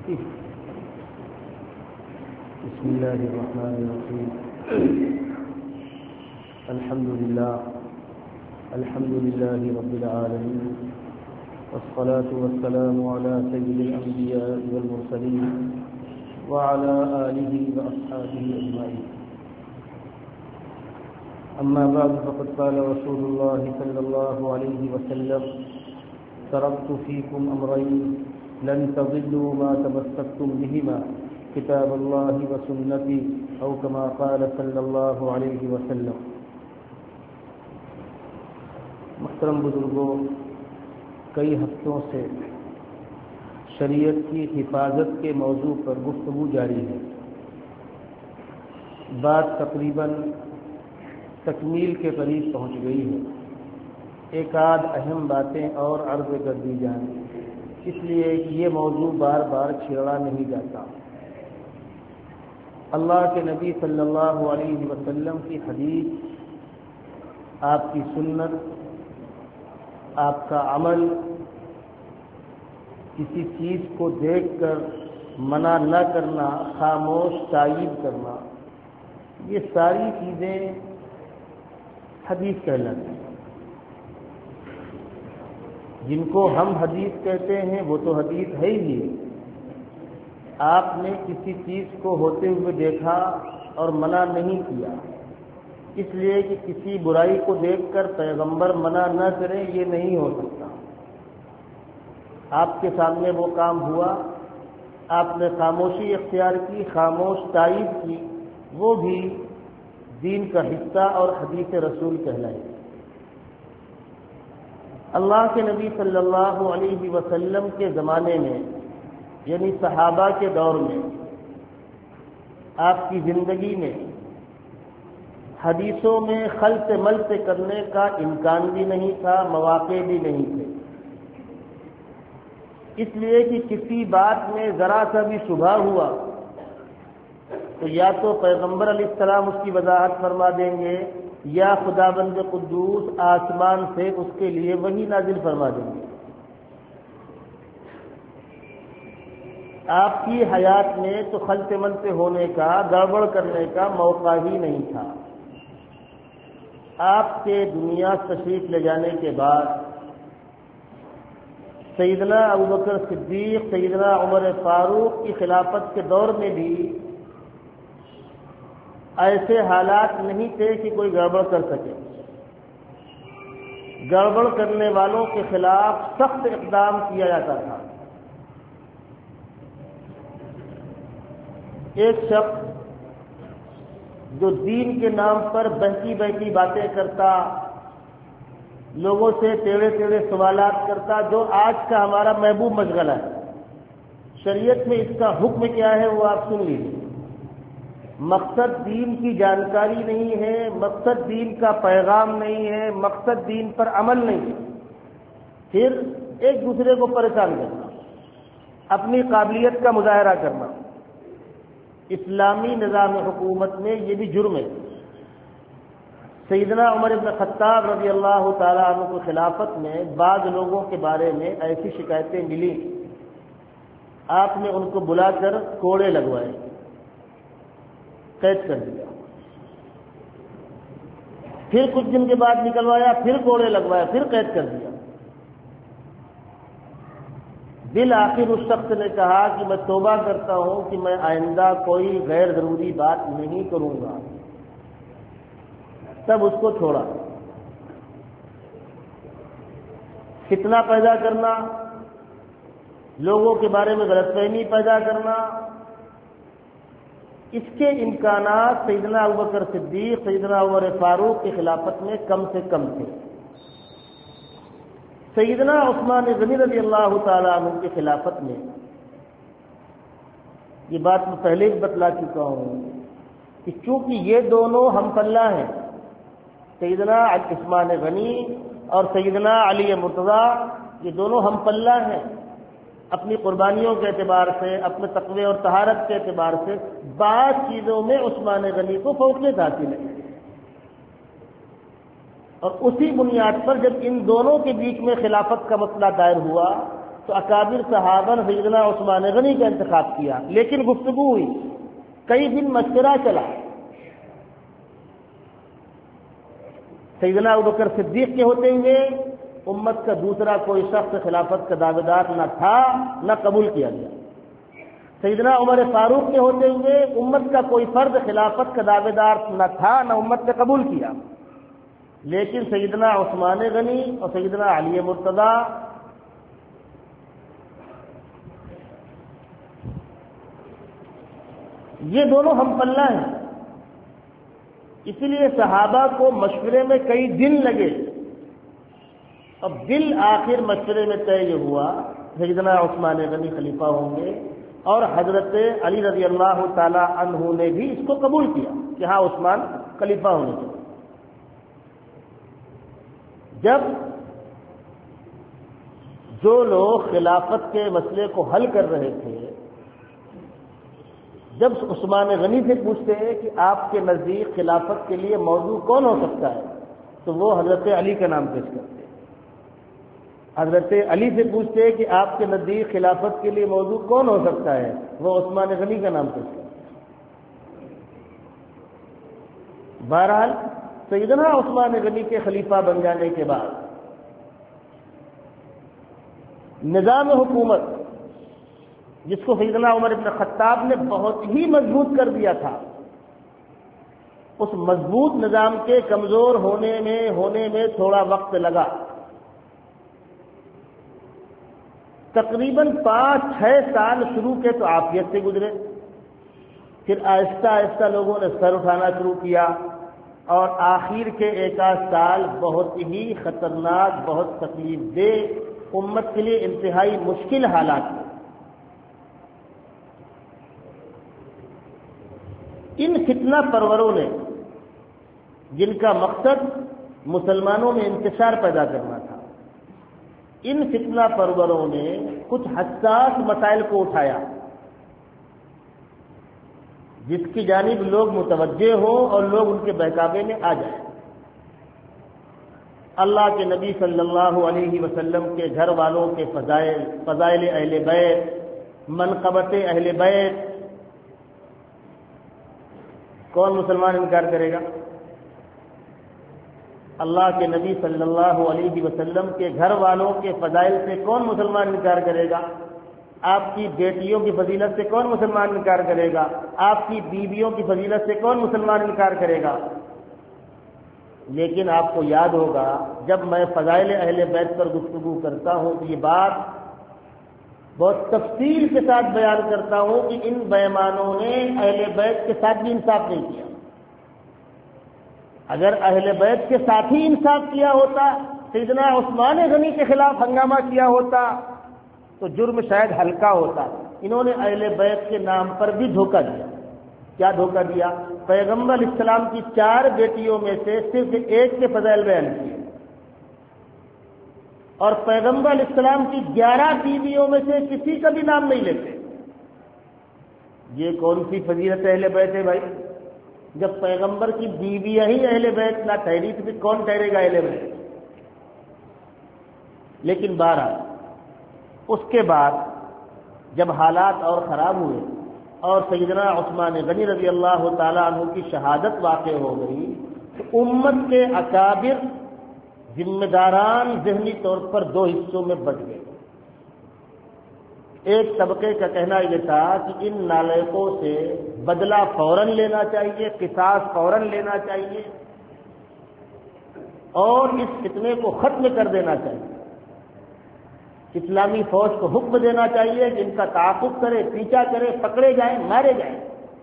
بسم الله الرحمن الرحيم. الحمد لله رب العالمين، والصلاة والسلام على سيد الأنبياء والمرسلين وعلى آله وأصحابه أجمعين. أما بعد، فقد قال رسول الله صلى الله عليه وسلم: تركت فيكم أمرين لن تضلوا ما تمسكتم بهما، کتاب اللہ و سنتی، او کما قال صلی اللہ علیہ وسلم. محترم بزرگوں، کئی ہفتوں سے شریعت کی حفاظت کے موضوع پر گفتگو جاری ہے. بات تقریباً تکمیل کے قریب پہنچ گئی ہے. ایک آدھ اہم باتیں اور عرض کر دی جائیں، اس لیے یہ موضوع بار بار چھیڑا نہیں جاتا. اللہ کے نبی صلی اللہ علیہ وسلم کی حدیث، آپ کی سنت، آپ کا عمل، کسی چیز کو دیکھ کر منع نہ کرنا، خاموش تائید کرنا، یہ ساری چیزیں حدیث کہلاتی ہیں. جن کو ہم حدیث کہتے ہیں وہ تو حدیث ہے ہی. آپ نے کسی چیز کو ہوتے ہوئے دیکھا اور منع نہیں کیا، اس لیے کہ کسی برائی کو دیکھ کر پیغمبر منع نہ کریں، یہ نہیں ہو سکتا. آپ کے سامنے وہ کام ہوا، آپ نے خاموشی اختیار کی، خاموش تائید کی، وہ بھی دین کا حصہ اور حدیث رسول کہلائے. اللہ کے نبی صلی اللہ علیہ وسلم کے زمانے میں، یعنی صحابہ کے دور میں، آپ کی زندگی میں حدیثوں میں خلط ملط کرنے کا امکان بھی نہیں تھا، مواقع بھی نہیں تھے. اس لیے کہ کسی بات میں ذرا سا بھی شبہ ہوا تو یا تو پیغمبر علیہ السلام اس کی وضاحت فرما دیں گے، یا خداوند قدوس آسمان سے اس کے لیے وحی نازل فرما دیں گے. آپ کی حیات میں تو خلط ملط ہونے کا، گڑبڑ کرنے کا موقع ہی نہیں تھا. آپ کے دنیا تشریف لے جانے کے بعد سیدنا ابوبکر صدیق، سیدنا عمر فاروق کی خلافت کے دور میں بھی ایسے حالات نہیں تھے کہ کوئی گڑبڑ کر سکے. گڑبڑ کرنے والوں کے خلاف سخت اقدام کیا جاتا تھا. ایک شخص جو دین کے نام پر بہتی بہتی باتیں کرتا، لوگوں سے ٹیڑھے ٹیڑھے سوالات کرتا، جو آج کا ہمارا محبوب مشغلہ ہے. شریعت میں اس کا حکم کیا ہے وہ آپ سن لیجیے. مقصد دین کی جانکاری نہیں ہے، مقصد دین کا پیغام نہیں ہے، مقصد دین پر عمل نہیں ہے. پھر ایک دوسرے کو پریشان کرنا، اپنی قابلیت کا مظاہرہ کرنا. اسلامی نظام حکومت میں یہ بھی جرم ہے. سیدنا عمر بن خطاب رضی اللہ تعالیٰ عنہ کی خلافت میں بعض لوگوں کے بارے میں ایسی شکایتیں ملی، آپ نے ان کو بلا کر کوڑے لگوائے، قید کر دیا. پھر کچھ دن کے بعد نکلوایا، پھر کوڑے لگوایا، پھر قید کر دیا. بالآخر اس شخص نے کہا کہ میں توبہ کرتا ہوں کہ میں آئندہ کوئی غیر ضروری بات نہیں کروں گا. تب اس کو چھوڑا. فتنہ پیدا کرنا، لوگوں کے بارے میں غلط فہمی پیدا کرنا، اس کے امکانات سیدنا ابوبکر صدیق، سیدنا عمر فاروق کی خلافت میں کم سے کم تھے. سیدنا عثمان غنی رضی اللہ تعالیٰ عنہ کی خلافت میں، یہ بات میں پہلے بھی بتلا چکا ہوں کہ چونکہ یہ دونوں ہم پلہ ہیں، سیدنا عثمان غنی اور سیدنا علی مرتضیٰ، یہ دونوں ہم پلہ ہیں. اپنی قربانیوں کے اعتبار سے، اپنے تقوی اور طہارت کے اعتبار سے بعض چیزوں میں عثمان غنی کو فوقیت حاصل ہے. اور اسی بنیاد پر جب ان دونوں کے بیچ میں خلافت کا مسئلہ دائر ہوا تو اکابر صحابہ نے سیدنا عثمان غنی کا انتخاب کیا، لیکن گفتگو ہوئی، کئی دن مشورہ چلا، سیدنا ابوبکر صدیق کے ہوتے ہوئے امت کا دوسرا کوئی شخص خلافت کا دعوے دار نہ تھا، نہ قبول کیا گیا۔ سیدنا عمر فاروق کے ہوتے ہوئے امت کا کوئی فرد خلافت کا دعوے دار نہ تھا، نہ امت نے قبول کیا، لیکن سیدنا عثمان غنی اور سیدنا علی مرتضی یہ دونوں ہم پلہ ہیں۔ اسی لیے صحابہ کو مشورے میں کئی دن لگے، اب بالآخر مشورے میں طے یہ ہوا سیدنا عثمان غنی خلیفہ ہوں گے، اور حضرت علی رضی اللہ تعالی عنہ نے بھی اس کو قبول کیا کہ ہاں عثمان خلیفہ ہونے چاہیے۔ جب جو لوگ خلافت کے مسئلے کو حل کر رہے تھے، جب عثمان غنی سے پوچھتے ہیں کہ آپ کے نزدیک خلافت کے لیے موضوع کون ہو سکتا ہے، تو وہ حضرت علی کا نام پیش کرتے ہیں۔ حضرت علی سے پوچھتے ہیں کہ آپ کے نزدیک خلافت کے لیے موضوع کون ہو سکتا ہے، وہ عثمان غنی کا نام پیش کرتے ہیں۔ بہرحال سیدنا عثمان غنی کے خلیفہ بن جانے کے بعد نظام حکومت، جس کو سیدنا عمر بن خطاب نے بہت ہی مضبوط کر دیا تھا، اس مضبوط نظام کے کمزور ہونے میں تھوڑا وقت لگا۔ تقریباً 5-6 سال شروع کے تو عافیت سے گزرے، پھر آہستہ آہستہ لوگوں نے سر اٹھانا شروع کیا، اور آخر کے 1 سال بہت ہی خطرناک، بہت تکلیف دہ، امت کے لیے انتہائی مشکل حالات تھے۔ ان فتنہ پروروں نے، جن کا مقصد مسلمانوں میں انتشار پیدا کرنا تھا، ان فتنہ پروروں نے کچھ حساس مسائل کو اٹھایا جس کی جانب لوگ متوجہ ہوں اور لوگ ان کے بہکاوے میں آ جائیں۔ اللہ کے نبی صلی اللہ علیہ وسلم کے گھر والوں کے فضائل اہل بیت، منقبت اہل بیت، کون مسلمان انکار کرے گا؟ اللہ کے نبی صلی اللہ علیہ وسلم کے گھر والوں کے فضائل سے کون مسلمان انکار کرے گا؟ آپ کی بیٹیوں کی فضیلت سے کون مسلمان انکار کرے گا؟ آپ کی بیویوں کی فضیلت سے کون مسلمان انکار کرے گا؟ لیکن آپ کو یاد ہوگا، جب میں فضائل اہل بیت پر گفتگو کرتا ہوں تو یہ بات بہت تفصیل کے ساتھ بیان کرتا ہوں کہ ان بیمانوں نے اہل بیت کے ساتھ بھی انصاف نہیں کیا۔ اگر اہل بیت کے ساتھ ہی انصاف کیا ہوتا، سیدنا عثمان غنی کے خلاف ہنگامہ کیا ہوتا، تو جرم شاید ہلکا ہوتا۔ انہوں نے اہل بیت کے نام پر بھی دھوکہ دیا۔ کیا دھوکہ دیا؟ پیغمبر علیہ السلام کی 4 بیٹیوں میں سے صرف ایک کے فضائل بیان کیے، اور پیغمبر علیہ السلام کی 11 بیویوں میں سے کسی کا بھی نام نہیں لیتے۔ یہ کون سی فضیلت اہل بیت ہے بھائی؟ جب پیغمبر کی بیویاں ہی اہل بیت نہ ٹھہری تو پھر کون ٹھہرے گا اہل بیت؟ لیکن 12 اس کے بعد جب حالات اور خراب ہوئے اور سیدنا عثمان غنی رضی اللہ تعالیٰ عنہ کی شہادت واقع ہو گئی، تو امت کے اکابر ذمہ داران ذہنی طور پر 2 حصوں میں بٹ گئے۔ ایک طبقے کا کہنا یہ تھا کہ ان نالائقوں سے بدلہ فوراً لینا چاہیے، قصاص فوراً لینا چاہیے، اور اس فتنے کو ختم کر دینا چاہیے۔ اسلامی فوج کو حکم دینا چاہیے کہ ان کا تعاقب کرے، پیچھا کرے، پکڑے جائیں، مارے جائیں۔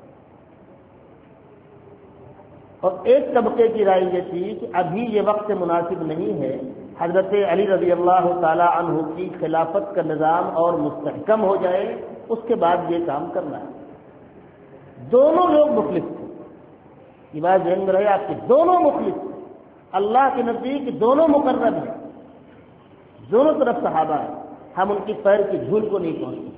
اور ایک طبقے کی رائے یہ تھی کہ ابھی یہ وقت مناسب نہیں ہے، حضرت علی رضی اللہ تعالی عنہ کی خلافت کا نظام اور مستحکم ہو جائے، اس کے بعد یہ کام کرنا ہے۔ دونوں لوگ مخلص تھے، یہ بات ذہن میں رہے آپ کے، دونوں مخلص تھے، اللہ کے نزدیک دونوں مقرب ہیں، دونوں طرف صحابہ ہیں، ہم ان کی پیر کی دھول کو نہیں پہنچتے۔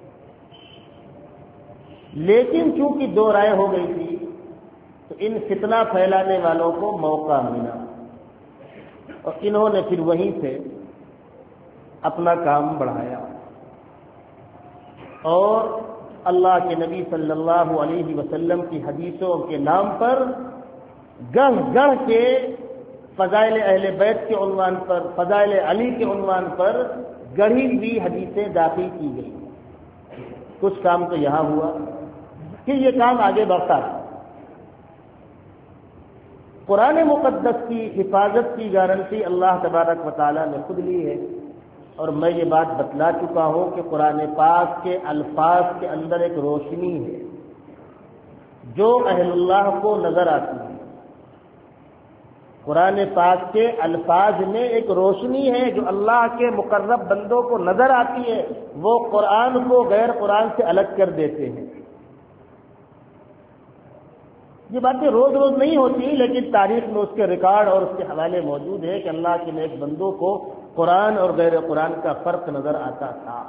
لیکن چونکہ 2 رائے ہو گئی تھی تو ان فتنہ پھیلانے والوں کو موقع ملا، اور انہوں نے پھر وہیں سے اپنا کام بڑھایا، اور اللہ کے نبی صلی اللہ علیہ وسلم کی حدیثوں کے نام پر گڑھ گڑھ کے فضائل اہل بیت کے عنوان پر، فضائل علی کے عنوان پر گڑھی ہوئی حدیثیں داخل کی گئی۔ کچھ کام تو یہاں ہوا، کہ یہ کام آگے بڑھتا ہے۔ قرآن مقدس کی حفاظت کی گارنٹی اللہ تبارک و تعالیٰ نے خود لی ہے، اور میں یہ بات بتلا چکا ہوں کہ قرآن پاک کے الفاظ کے اندر ایک روشنی ہے جو اہل اللہ کو نظر آتی ہے۔ قرآن پاک کے الفاظ میں ایک روشنی ہے جو اللہ کے مقرب بندوں کو نظر آتی ہے، وہ قرآن کو غیر قرآن سے الگ کر دیتے ہیں۔ یہ باتیں روز روز نہیں ہوتی، لیکن تاریخ میں اس کے ریکارڈ اور اس کے حوالے موجود ہے کہ اللہ کے نیک بندوں کو قرآن اور غیر قرآن کا فرق نظر آتا تھا۔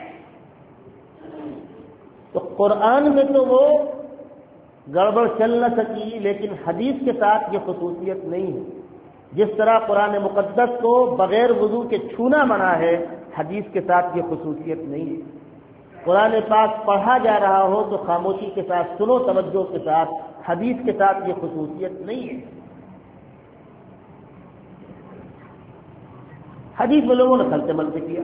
تو قرآن میں تو وہ گڑبڑ چل نہ سکی، لیکن حدیث کے ساتھ یہ خصوصیت نہیں ہے۔ جس طرح قرآن مقدس کو بغیر وضو کے چھونا منع ہے، حدیث کے ساتھ یہ خصوصیت نہیں ہے۔ قرآن پاک پڑھا جا رہا ہو تو خاموشی کے ساتھ سنو، توجہ کے ساتھ، حدیث کے ساتھ یہ خصوصیت نہیں ہے۔ حدیث میں لوگوں نے خلط ملط کیا۔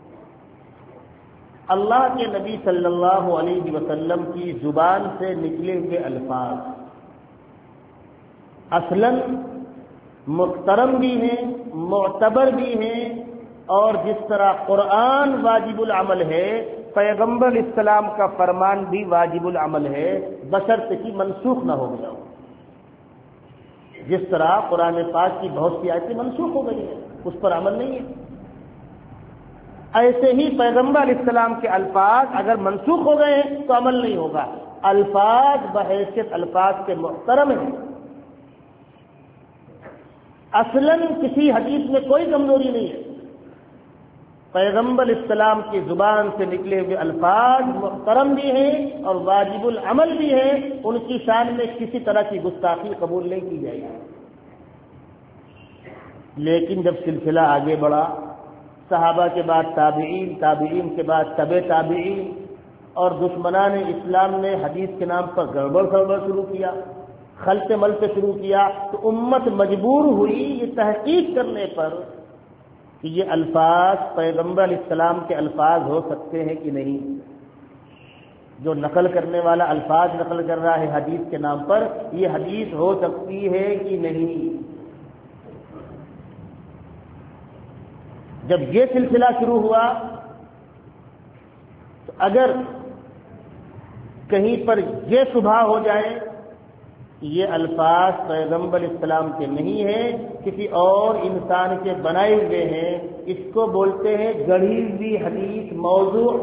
اللہ کے نبی صلی اللہ علیہ وسلم کی زبان سے نکلے ہوئے الفاظ اصلاً محترم بھی ہیں، معتبر بھی ہیں، اور جس طرح قرآن واجب العمل ہے، پیغمبر علیہ السلام کا فرمان بھی واجب العمل ہے، بشرط کہ منسوخ نہ ہو گیا ہو۔ جس طرح قرآن پاک کی بہت سی آیتیں منسوخ ہو گئی ہیں، اس پر عمل نہیں ہے، ایسے ہی پیغمبر علیہ السلام کے الفاظ اگر منسوخ ہو گئے ہیں تو عمل نہیں ہوگا۔ الفاظ بحیثیت الفاظ کے محترم ہیں، اصلاً کسی حدیث میں کوئی کمزوری نہیں ہے۔ پیغمبر علیہ السلام کی زبان سے نکلے ہوئے الفاظ محترم بھی ہیں اور واجب العمل بھی ہیں، ان کی شان میں کسی طرح کی گستاخی قبول نہیں کی جائے گی۔ لیکن جب سلسلہ آگے بڑھا، صحابہ کے بعد تابعین، تابعین کے بعد تبع تابعین، اور دشمنان اسلام نے حدیث کے نام پر گڑبڑ شروع کیا، خلط ملط شروع کیا، تو امت مجبور ہوئی یہ تحقیق کرنے پر کہ یہ الفاظ پیغمبر علیہ السلام کے الفاظ ہو سکتے ہیں کہ نہیں۔ جو نقل کرنے والا الفاظ نقل کر رہا ہے حدیث کے نام پر، یہ حدیث ہو سکتی ہے کہ نہیں۔ جب یہ سلسلہ شروع ہوا تو اگر کہیں پر یہ شبہ ہو جائے یہ الفاظ پیغمبر علیہ السلام کے نہیں ہیں، کسی اور انسان کے بنائے ہوئے ہیں، اس کو بولتے ہیں گڑھی ہوئی حدیث، موضوع۔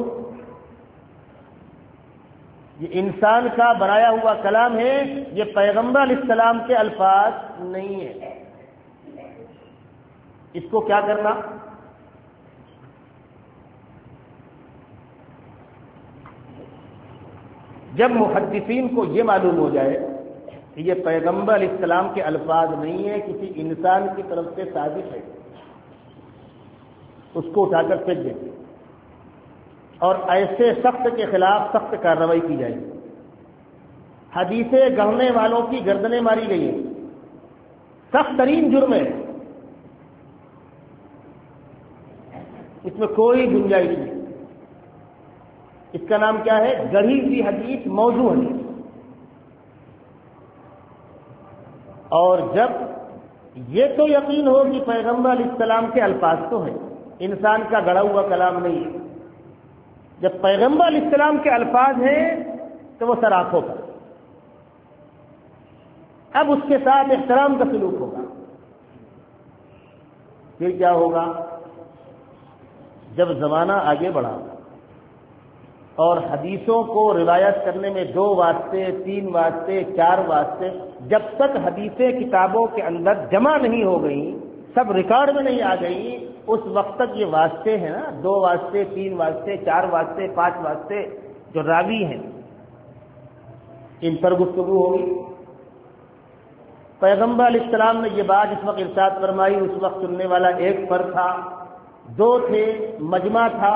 یہ انسان کا بنایا ہوا کلام ہے، یہ پیغمبر علیہ السلام کے الفاظ نہیں ہے۔ اس کو کیا کرنا؟ جب محدثین کو یہ معلوم ہو جائے کہ یہ پیغمبر علیہ السلام کے الفاظ نہیں ہے، کسی انسان کی طرف سے سازش ہے، اس کو اٹھا کر پھینک دیں اور ایسے شخص کے خلاف سخت کارروائی کی جائے گی۔ حدیثیں گڑھنے والوں کی گردنیں ماری گئی ہیں، سخت ترین جرم ہے، اس میں کوئی گنجائش نہیں۔ اس کا نام کیا ہے؟ گڑھی ہوئی حدیث، موضوع حدیث۔ اور جب یہ تو یقین ہو کہ پیغمبر علیہ السلام کے الفاظ تو ہیں، انسان کا گڑھا ہوا کلام نہیں ہے، جب پیغمبر علیہ السلام کے الفاظ ہیں تو وہ سراخوں پر، اب اس کے ساتھ احترام کا سلوک ہوگا۔ پھر کیا ہوگا؟ جب زمانہ آگے بڑھا اور حدیثوں کو روایت کرنے میں 2 واسطے، 3 واسطے، 4 واسطے، جب تک حدیثیں کتابوں کے اندر جمع نہیں ہو گئی، سب ریکارڈ میں نہیں آ گئی، اس وقت تک یہ واسطے ہیں نا، 2 واسطے، 3 واسطے، 4 واسطے، 5 واسطے، جو راوی ہیں ان پر گفتگو ہوگی۔ پیغمبر علیہ السلام نے یہ بات اس وقت ارشاد فرمائی، اس وقت سننے والا ایک فرد تھا، دو تھے، مجمع تھا،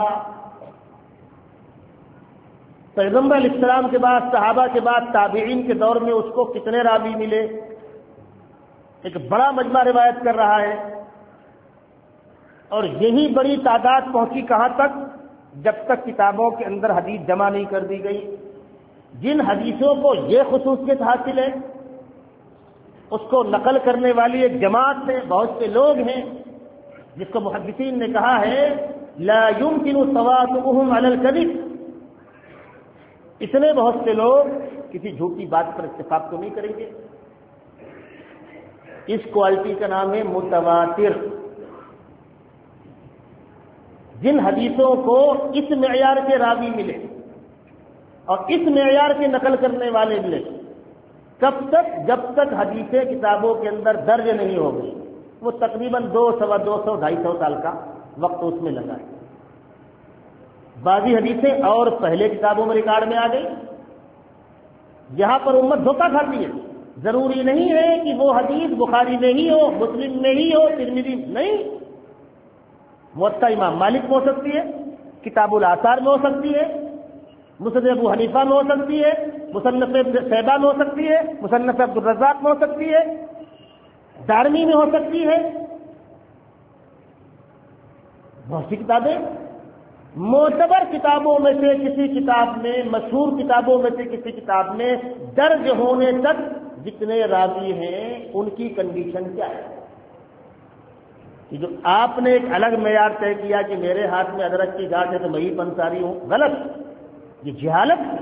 پیغمبر علیہ السلام کے بعد، صحابہ کے بعد، تابعین کے دور میں اس کو کتنے راوی ملے؟ ایک بڑا مجمع روایت کر رہا ہے، اور یہی بڑی تعداد پہنچی کہاں تک؟ جب تک کتابوں کے اندر حدیث جمع نہیں کر دی گئی۔ جن حدیثوں کو یہ خصوصیت حاصل ہے اس کو نقل کرنے والی ایک جماعت ہے، بہت سے لوگ ہیں، جس کو محدثین نے کہا ہے لا يمكن تواطؤهم على الكذب۔ اتنے بہت سے لوگ کسی جھوٹی بات پر اتفاق تو نہیں کریں گے۔ اس کوالٹی کا نام ہے متواتر۔ جن حدیثوں کو اس معیار کے راوی ملے اور اس معیار کے نقل کرنے والے ملے، کب تک؟ جب تک حدیثیں کتابوں کے اندر درج نہیں ہو گئی۔ وہ تقریباً 200، 250، 250 سال کا وقت اس میں لگا ہے۔ بعضی حدیثیں اور پہلے کتابوں میں ریکارڈ میں آ گئی۔ یہاں پر امت دھوکہ کھاتی ہے۔ ضروری نہیں ہے کہ وہ حدیث بخاری میں ہی ہو، مسلم میں ہی ہو، ترمذی نہیں، موطا امام مالک میں ہو سکتی ہے، کتاب الآثار میں ہو سکتی ہے، مسند ابو حنیفہ میں ہو سکتی ہے، مصنف شیبہ میں ہو سکتی ہے، مصنف عبدالرزاق میں ہو سکتی ہے، دارمی میں ہو سکتی ہے۔ بہت سی کتابیں معتبر کتابوں میں سے کسی کتاب میں، مشہور کتابوں میں سے کسی کتاب میں درج ہونے تک جتنے راوی ہیں ان کی کنڈیشن کیا ہے؟ کہ جو آپ نے ایک الگ معیار طے کیا کہ میرے ہاتھ میں ادرک کی گاٹھ ہے تو میں ہی پنساری ہوں، غلط، یہ جہالت ہے،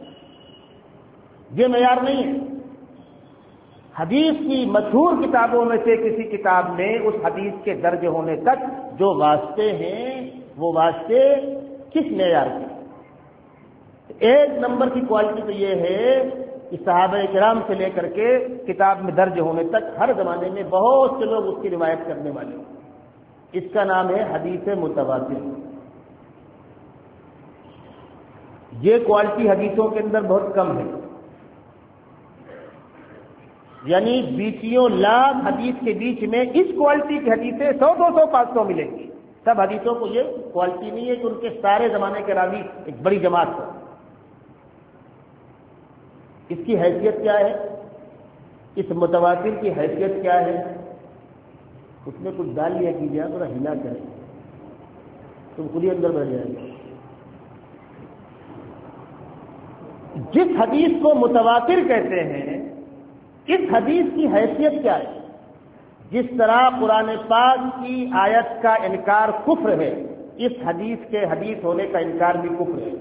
یہ معیار نہیں ہے۔ حدیث کی مشہور کتابوں میں سے کسی کتاب میں اس حدیث کے درج ہونے تک جو واسطے ہیں وہ واسطے کس معیار کے؟ ایک نمبر کی کوالٹی تو یہ ہے کہ صحابہ کرام سے لے کر کے کتاب میں درج ہونے تک ہر زمانے میں بہت سے لوگ اس کی روایت کرنے والے ہیں۔ اس کا نام ہے حدیث متواتر۔ یہ کوالٹی حدیثوں کے اندر بہت کم ہے، یعنی بیسوں لاکھ حدیث کے بیچ میں اس کوالٹی کی حدیثیں 100، 200، 500 ملیں گی۔ سب حدیثوں کو یہ کوالٹی نہیں ہے کہ ان کے سارے زمانے کے راوی ایک بڑی جماعت ہو۔ اس کی حیثیت کیا ہے؟ اس متواتر کی حیثیت کیا ہے؟ اس میں کچھ ڈال لیا کیجیے، تھوڑا ہلا کریں، تم خود ہی اندر بڑھ جائے گا۔ جس حدیث کو متواتر کہتے ہیں، اس حدیث کی حیثیت کیا ہے؟ جس طرح قرآن پاک کی آیت کا انکار کفر ہے، اس حدیث کے حدیث ہونے کا انکار بھی کفر ہے۔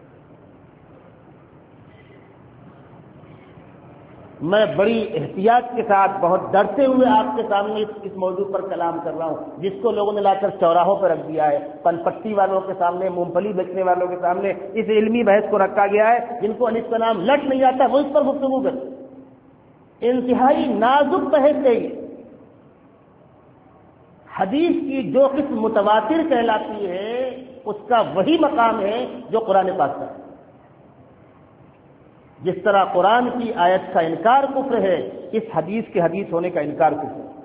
میں بڑی احتیاط کے ساتھ، بہت ڈرتے ہوئے آپ کے سامنے اس موضوع پر کلام کر رہا ہوں، جس کو لوگوں نے لا کر چوراہوں پر رکھ دیا ہے، پن پٹی والوں کے سامنے، مونگ پھلی بیچنے والوں کے سامنے اس علمی بحث کو رکھا گیا ہے۔ جن کو الف کا نام لٹ نہیں آتا وہ اس پر گفتگو کرتے۔ انتہائی نازک بحث ہے یہ۔ حدیث کی جو قسم متواتر کہلاتی ہے اس کا وہی مقام ہے جو قرآن پاک کا ہے۔ جس طرح قرآن کی آیت کا انکار کفر ہے، اس حدیث کے حدیث ہونے کا انکار کفر ہے۔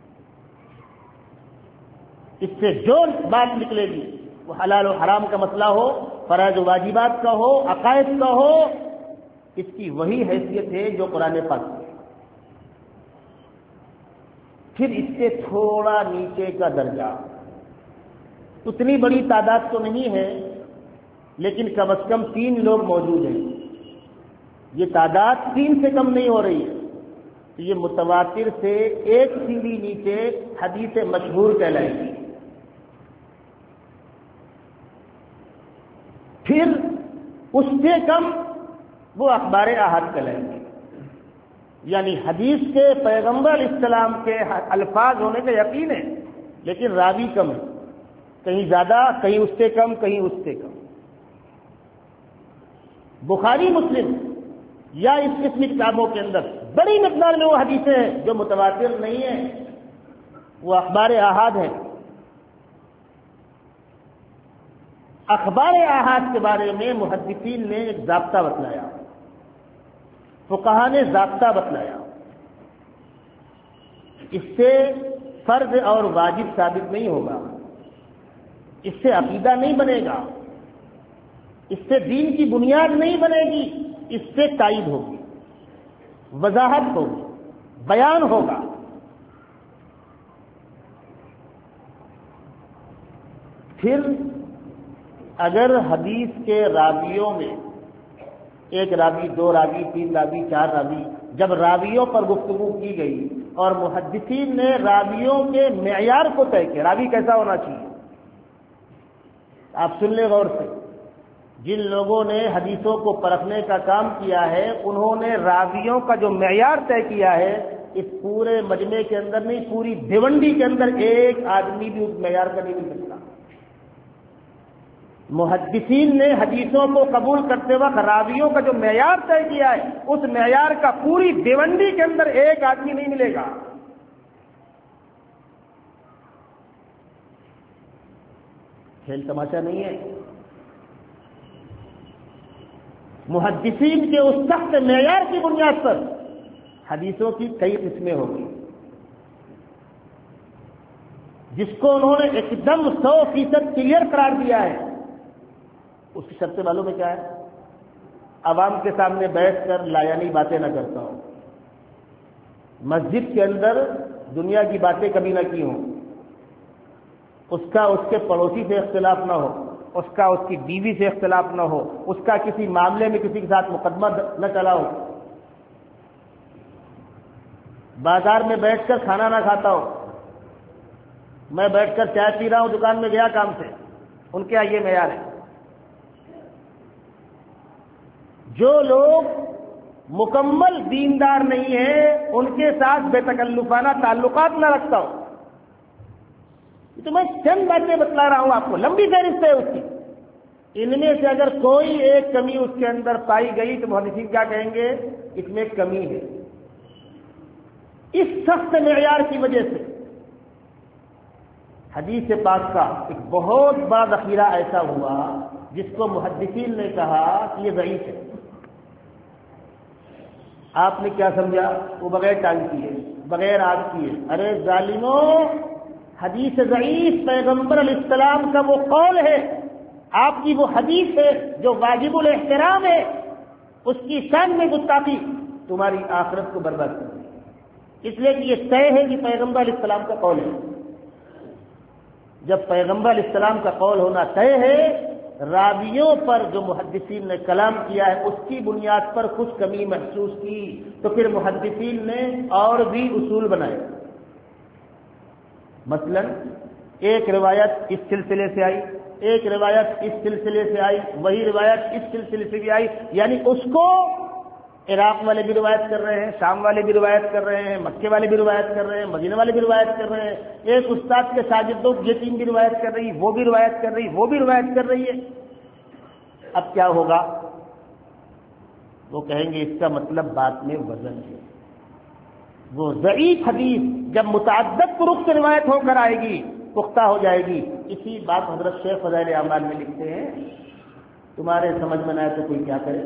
اس سے جو بات نکلے گی وہ حلال و حرام کا مسئلہ ہو، فرائض و واجبات کا ہو، عقائد کا ہو، اس کی وہی حیثیت ہے جو قرآن پاک کی ہے۔ پھر اس سے تھوڑا نیچے کا درجہ، اتنی بڑی تعداد تو نہیں ہے لیکن کم از کم 3 لوگ موجود ہیں، یہ تعداد 3 سے کم نہیں ہو رہی ہے، تو یہ متواتر سے ایک سیڑھی نیچے حدیث مشہور کہلائے گی۔ پھر اس سے کم وہ اخبار احاد کہلائیں گے، یعنی حدیث کے پیغمبر علیہ السلام کے الفاظ ہونے کا یقین ہے لیکن راوی کم ہے، کہیں زیادہ، کہیں اس سے کم، کہیں اس سے کم۔ بخاری، مسلم یا اس قسم کی کتابوں کے اندر بڑی مقدار میں وہ حدیثیں ہیں جو متواتر نہیں ہیں، وہ اخبار احاد ہیں۔ اخبار احاد کے بارے میں محدثین نے ایک ضابطہ بتلایا، فقہا نے ضابطہ بتلایا، اس سے فرض اور واجب ثابت نہیں ہوگا، اس سے عقیدہ نہیں بنے گا، اس سے دین کی بنیاد نہیں بنے گی، اس سے تائید ہوگی، وضاحت ہوگی، بیان ہوگا۔ پھر اگر حدیث کے راویوں میں ایک راوی، دو راوی، تین راوی، چار راوی، جب راویوں پر گفتگو کی گئی اور محدثین نے راویوں کے معیار کو طے کیا، راوی کیسا ہونا چاہیے، آپ سن لیں غور سے، جن لوگوں نے حدیثوں کو پرکھنے کا کام کیا ہے انہوں نے راویوں کا جو معیار طے کیا ہے، اس پورے مجمع کے اندر نہیں، پوری بھیونڈی کے اندر ایک آدمی بھی اس معیار کا نہیں مل سکتا۔ محدثین نے حدیثوں کو قبول کرتے وقت راویوں کا جو معیار طے کیا ہے، اس معیار کا پوری بھیونڈی کے اندر ایک آدمی نہیں ملے گا۔ کھیل تماشا نہیں ہے۔ محدثین کے اس سخت معیار کی بنیاد پر حدیثوں کی کئی قسمیں ہوگی، جس کو انہوں نے ایک دم 100% کلیئر قرار دیا ہے۔ اس کی شرط معلوم ہے کیا ہے؟ عوام کے سامنے بیٹھ کر لایانی باتیں نہ کرتا ہوں، مسجد کے اندر دنیا کی باتیں کبھی نہ کی ہوں، اس کا اس کے پڑوسی سے اختلاف نہ ہو، اس کا اس کی بیوی سے اختلاف نہ ہو، اس کا کسی معاملے میں کسی کے ساتھ مقدمہ نہ چلا ہو، بازار میں بیٹھ کر کھانا نہ کھاتا ہو، میں بیٹھ کر چائے پی رہا ہوں، دکان میں گیا کام سے، ان کے یہ معیار ہے۔ جو لوگ مکمل دیندار نہیں ہیں ان کے ساتھ بے تکلفانہ تعلقات نہ رکھتا ہوں۔ تو میں چند باتیں بتلا رہا ہوں آپ کو، لمبی فہرست ہے اس کی، ان میں سے اگر کوئی ایک کمی اس کے اندر پائی گئی تو محدثین کیا کہیں گے؟ اس میں کمی ہے۔ اس سخت معیار کی وجہ سے حدیث پاک کا ایک بہت بڑا ذخیرہ ایسا ہوا جس کو محدثین نے کہا کہ یہ ضعیف ہے۔ آپ نے کیا سمجھا؟ وہ بغیر ٹانگ کیے، بغیر آگ کیے، ارے ظالموں، حدیث ضعیف پیغمبر علیہ السلام کا وہ قول ہے، آپ کی وہ حدیث ہے جو واجب الاحترام ہے، اس کی شان میں گستاخی تمہاری آخرت کو برباد کر دے، اس لیے کہ یہ طے ہے کہ پیغمبر علیہ السلام کا قول ہے۔ جب پیغمبر علیہ السلام کا قول ہونا طے ہے، راویوں پر جو محدثین نے کلام کیا ہے اس کی بنیاد پر کچھ کمی محسوس کی تو پھر محدثین نے اور بھی اصول بنائے۔ مثلا ایک روایت اس سلسلے سے آئی، ایک روایت اس سلسلے سے آئی، وہی روایت اس سلسلے سے بھی آئی، یعنی اس کو عراق والے بھی روایت کر رہے ہیں، شام والے بھی روایت کر رہے ہیں، مکے والے بھی روایت کر رہے ہیں، مدینہ والے بھی روایت کر رہے ہیں، ایک استاد کے شاگردوں یہ ٹیم بھی روایت کر رہی، وہ بھی روایت کر رہی، وہ بھی روایت کر رہی ہے۔ اب کیا ہوگا؟ وہ کہیں گے اس کا مطلب بات میں وزن ہے۔ وہ ضعیف حدیث جب متعدد طرق سے روایت ہو کر آئے گی پختہ ہو جائے گی۔ اسی بات حضرت شیخ فضائل اعمال میں لکھتے ہیں، تمہارے سمجھ میں نہ آئے تو کوئی کیا کرے۔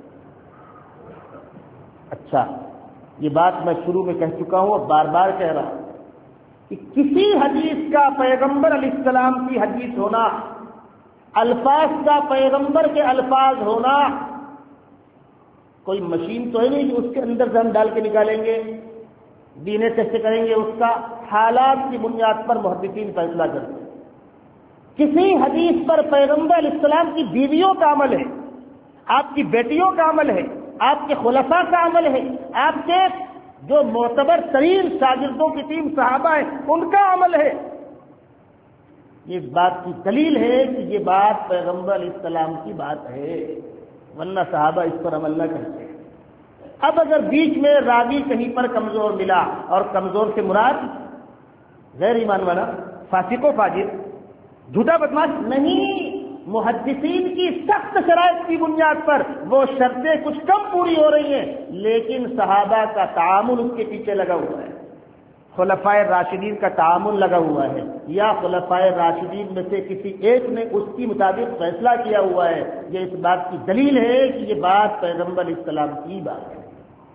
اچھا، یہ بات میں شروع میں کہہ چکا ہوں اور بار بار کہہ رہا ہوں کہ کسی حدیث کا پیغمبر علیہ السلام کی حدیث ہونا، الفاظ کا پیغمبر کے الفاظ ہونا، کوئی مشین تو ہے نہیں کہ اس کے اندر سے ہم ڈال کے نکالیں گے، ڈی این اے ٹیسٹ کریں گے، اس کا حالات کی بنیاد پر محدثین فیصلہ کرتے ہیں۔ کسی حدیث پر پیغمبر علیہ السلام کی بیویوں کا عمل ہے، آپ کی بیٹیوں کا عمل ہے، آپ کے خلفاء کا عمل ہے، آپ کے جو معتبر ترین شاگردوں کی ٹیم صحابہ ہیں ان کا عمل ہے۔ یہ بات کی دلیل ہے کہ یہ بات پیغمبر علیہ السلام کی بات ہے، ورنہ صحابہ اس پر عمل نہ کرتے۔ اب اگر بیچ میں راوی کہیں پر کمزور ملا، اور کمزور سے مراد غیر ایمان والا، فاسق و فاجر، جھوٹا بدماش نہیں، محدثین کی سخت شرائط کی بنیاد پر وہ شرطیں کچھ کم پوری ہو رہی ہیں، لیکن صحابہ کا تعامل اس کے پیچھے لگا ہوا ہے، خلفائے راشدین کا تعامل لگا ہوا ہے، یا خلفائے راشدین میں سے کسی ایک نے اس کی مطابق فیصلہ کیا ہوا ہے۔ یہ اس بات کی دلیل ہے کہ یہ بات پیغمبر علیہ السلام کی بات ہے۔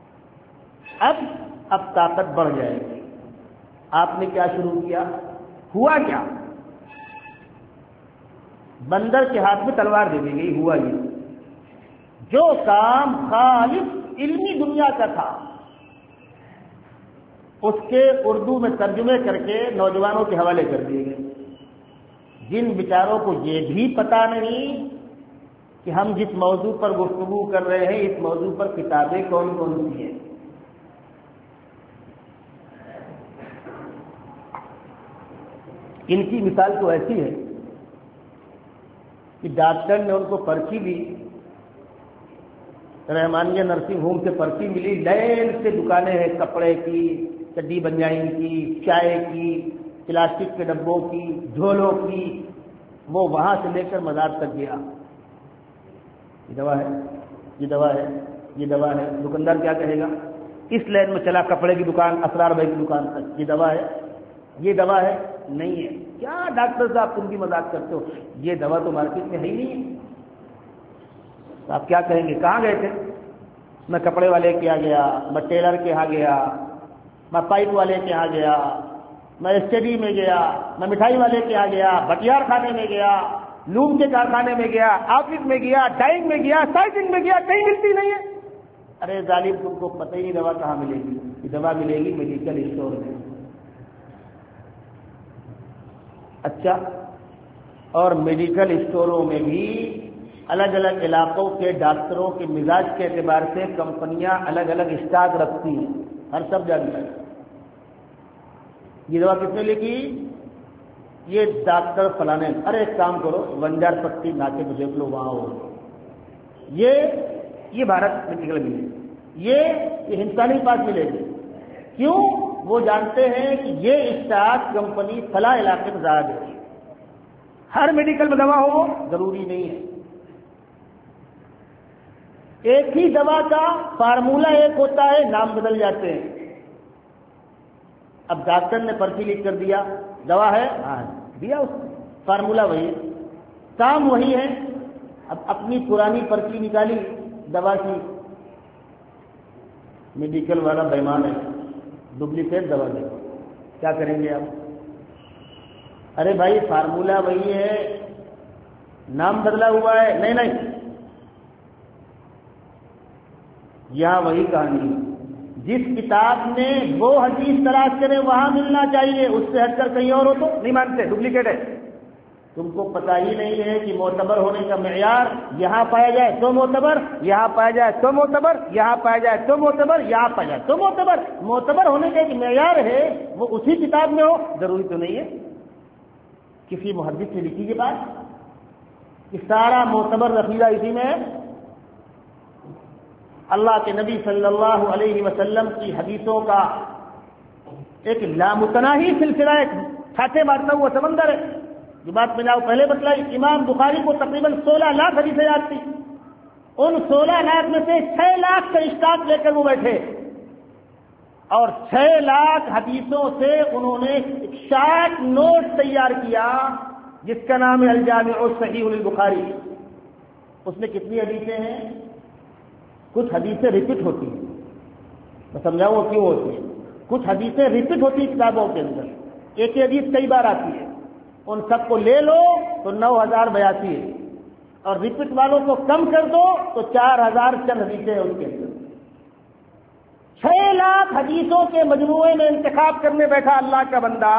اب طاقت بڑھ جائے گی۔ آپ نے کیا شروع کیا؟ ہوا کیا؟ بندر کے ہاتھ میں تلوار دے دی گئی. ہوا یہ جو کام خالص علمی دنیا کا تھا اس کے اردو میں ترجمے کر کے نوجوانوں کے حوالے کر دیے گئے. جن بیچاروں کو یہ بھی پتا نہیں کہ ہم جس موضوع پر گفتگو کر رہے ہیں اس موضوع پر کتابیں کون کون سی ہیں. ان کی مثال تو ایسی ہے کہ ڈاکٹر نے ان کو پرچی دی، رحمانیہ نرسنگ ہوم سے پرچی ملی، لین سے دکانیں ہیں کپڑے کی، چڈی بنیائن کی، چائے کی، پلاسٹک کے ڈبوں کی، جھولوں کی، وہ وہاں سے لے کر مزار تک گیا. یہ دوا ہے، یہ دوا ہے، یہ دوا ہے. دکاندار کیا کہے گا؟ اس لین میں چلا کپڑے کی دکان، اسرار بھائی کی دکان تک، یہ دوا ہے، یہ دوا ہے. نہیں ہے. کیا ڈاکٹر صاحب تم بھی مذاق کرتے ہو، یہ دوا تو مارکیٹ میں ہے ہی نہیں ہے. تو آپ کیا کہیں گے؟ کہاں گئے تھے؟ میں کپڑے والے کے یہاں گیا، میں ٹیلر کے یہاں گیا، میں پائپ والے کے یہاں گیا، میں اسٹڈی میں گیا، میں مٹھائی والے کے یہاں گیا، بٹیار خانے میں گیا، لوم کے کارخانے میں گیا، آفس میں گیا، ڈائنگ میں گیا، سائٹنگ میں گیا، کہیں ملتی نہیں ہے. ارے ظالم تم کو پتہ ہی نہیں دوا کہاں ملے گی. یہ دوا ملے گی میڈیکل اسٹور میں. اچھا، اور میڈیکل اسٹوروں میں بھی الگ الگ علاقوں کے ڈاکٹروں کے مزاج کے اعتبار سے کمپنیاں الگ الگ اسٹاک رکھتی ہیں. ہر سب جانتا ہے. یہ دوا کس نے لکھی؟ یہ ڈاکٹر فلانے. ارے ایک کام کرو، ونجار پٹی ناکے کو دیکھ لو، وہاں ہو. یہ بھارت میڈیکل ملے گی، یہ ہندوستانی پاس ملے گی. کیوں؟ وہ جانتے ہیں کہ یہ اسٹاک کمپنی فلاں علاقے میں زیادہ دے. ہر میڈیکل میں دوا ہو ضروری نہیں ہے. ایک ہی دوا کا فارمولہ ایک ہوتا ہے، نام بدل جاتے ہیں. اب ڈاکٹر نے پرچی لکھ کر دیا، دوا ہے، ہاں دیا، اس فارمولہ وہی ہے، کام وہی ہے. اب اپنی پرانی پرچی نکالی دوا کی، میڈیکل والا بےمان ہے، ڈپلیکیٹ دوا دے. کیا کریں گے آپ؟ ارے بھائی فارمولہ وہی ہے، نام بدلا ہوا ہے. نہیں نہیں، یہاں وہی کہانی ہے. جس کتاب میں وہ حدیث تلاش کرے وہاں ملنا چاہیے، اس سے ہٹ کر کہیں اور ہو تو نہیں مانتے، ڈپلیکیٹ ہے. تم کو پتا ہی نہیں ہے کہ معتبر ہونے کا معیار یہاں پایا جائے تو معتبر، یہاں پایا جائے تو معتبر، یہاں پایا جائے تو معتبر، یہاں پایا جائے تو معتبر. معتبر ہونے کا ایک معیار ہے، وہ اسی کتاب میں ہو ضروری تو نہیں ہے. کسی محدث سے لکھی یہ بات کہ سارا معتبر رفیدہ اسی میں ہے. اللہ کے نبی صلی اللہ علیہ وسلم کی حدیثوں کا ایک لامتناہی سلسلہ، ایک چھاتے مارتا ہوا سمندر ہے. یہ بات میں نے آپ پہلے بتلائی. امام بخاری کو تقریباً 16 لاکھ حدیثیں یاد تھی. ان 16 لاکھ میں سے 6 لاکھ کا اسٹاک لے کر وہ بیٹھے، اور 6 لاکھ حدیثوں سے انہوں نے ایک شارٹ نوٹ تیار کیا جس کا نام ہے الجامع الصحیح للبخاری. اس میں کتنی حدیثیں ہیں؟ کچھ حدیثیں ریپیٹ ہوتی ہیں، میں سمجھاؤں وہ کیوں ہوتی ہیں. کچھ حدیثیں ریپیٹ ہوتی ہیں کتابوں کے اندر، ایک ہی حدیث کئی بار آتی ہے. ان سب کو لے لو تو 9082 ہے، اور ریپیٹ والوں کو کم کر دو تو 4000 چند حدیثیں ہیں اس کے اندر. 6 لاکھ حدیثوں کے مجموعے میں انتخاب کرنے بیٹھا اللہ کا بندہ،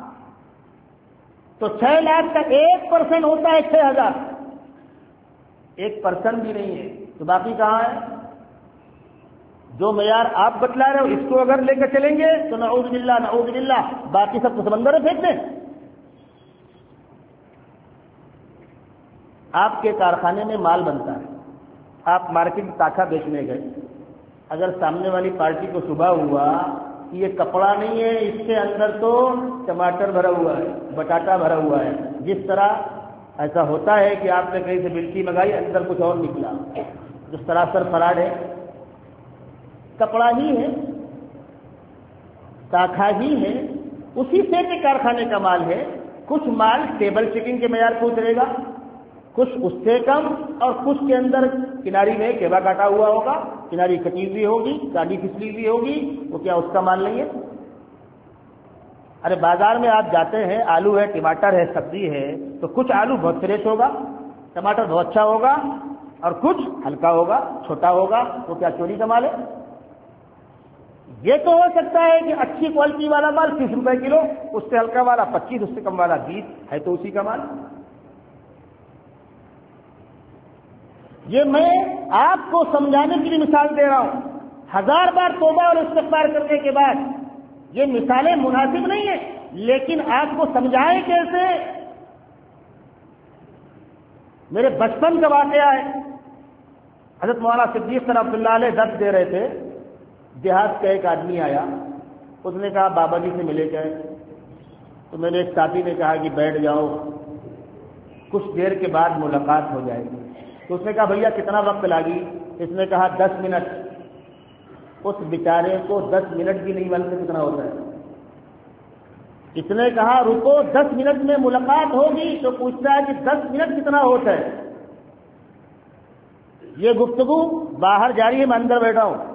تو 6 لاکھ کا 1% ہوتا ہے 6000. 1% بھی نہیں ہے تو باقی کہاں ہے؟ جو معیار آپ بتلا رہے ہو اس کو اگر لے کر چلیں گے تو نعوذ باللہ نعوذ باللہ، باقی سب کو سمندر میں پھینک دیں. آپ کے کارخانے میں مال بنتا ہے، آپ مارکیٹ میں تاکہ بیچنے گئے. اگر سامنے والی پارٹی کو صبح ہوا کہ یہ کپڑا نہیں ہے، اس کے اندر تو ٹماٹر بھرا ہوا ہے، بٹاٹا بھرا ہوا ہے، جس طرح ایسا ہوتا ہے کہ آپ نے کہیں سے بلٹی منگائی اندر کچھ اور نکلا، جو سراسر فراڈ ہے. کپڑا ہی ہے، تاکہ ہی ہے، اسی سے کے کارخانے کا مال ہے. کچھ مال ٹیبل چیکنگ کے معیار کو اترے گا، کچھ اس سے کم، اور کچھ کے اندر کناری میں کیبا کاٹا ہوا ہوگا، کناری کٹی ہوئی ہوگی، گاڑی پھسلی ہوئی ہوگی. وہ کیا اس کا مال نہیں ہے؟ ارے بازار میں آپ جاتے ہیں، آلو ہے، ٹماٹر ہے، سبزی ہے، تو کچھ آلو بہت فریش ہوگا، ٹماٹر بہت اچھا ہوگا، اور کچھ ہلکا ہوگا، چھوٹا ہوگا، وہ کیا چوری کا مال ہے؟ یہ تو ہو سکتا ہے کہ اچھی کوالٹی والا مال 30 روپے کلو، اس سے ہلکا والا 25، اس سے کم والا 20، ہے تو اسی کا مال۔ یہ میں آپ کو سمجھانے کے لیے مثال دے رہا ہوں، 1000 بار توبہ اور استغفار کرنے کے بعد یہ مثالیں مناسب نہیں ہیں، لیکن آپ کو سمجھائیں کیسے؟ میرے بچپن کا واقعہ ہے، حضرت مولانا صدیق رحمۃ اللہ علیہ درس دے رہے تھے، دیہات کا ایک آدمی آیا، اس نے کہا بابا جی سے ملے گئے، تو میرے ایک ساتھی نے کہا کہ بیٹھ جاؤ، کچھ دیر کے بعد ملاقات ہو جائے گی۔ تو اس نے کہا بھیا کتنا وقت لگی؟ اس نے کہا 10 منٹ۔ اس بیچارے کو 10 منٹ بھی نہیں معلوم کتنا ہوتا ہے۔ اس نے کہا رکو 10 منٹ میں ملاقات ہوگی، تو پوچھتا ہے کہ 10 منٹ کتنا ہوتا ہے؟ یہ گفتگو باہر جاری ہے، میں اندر بیٹھا ہوں۔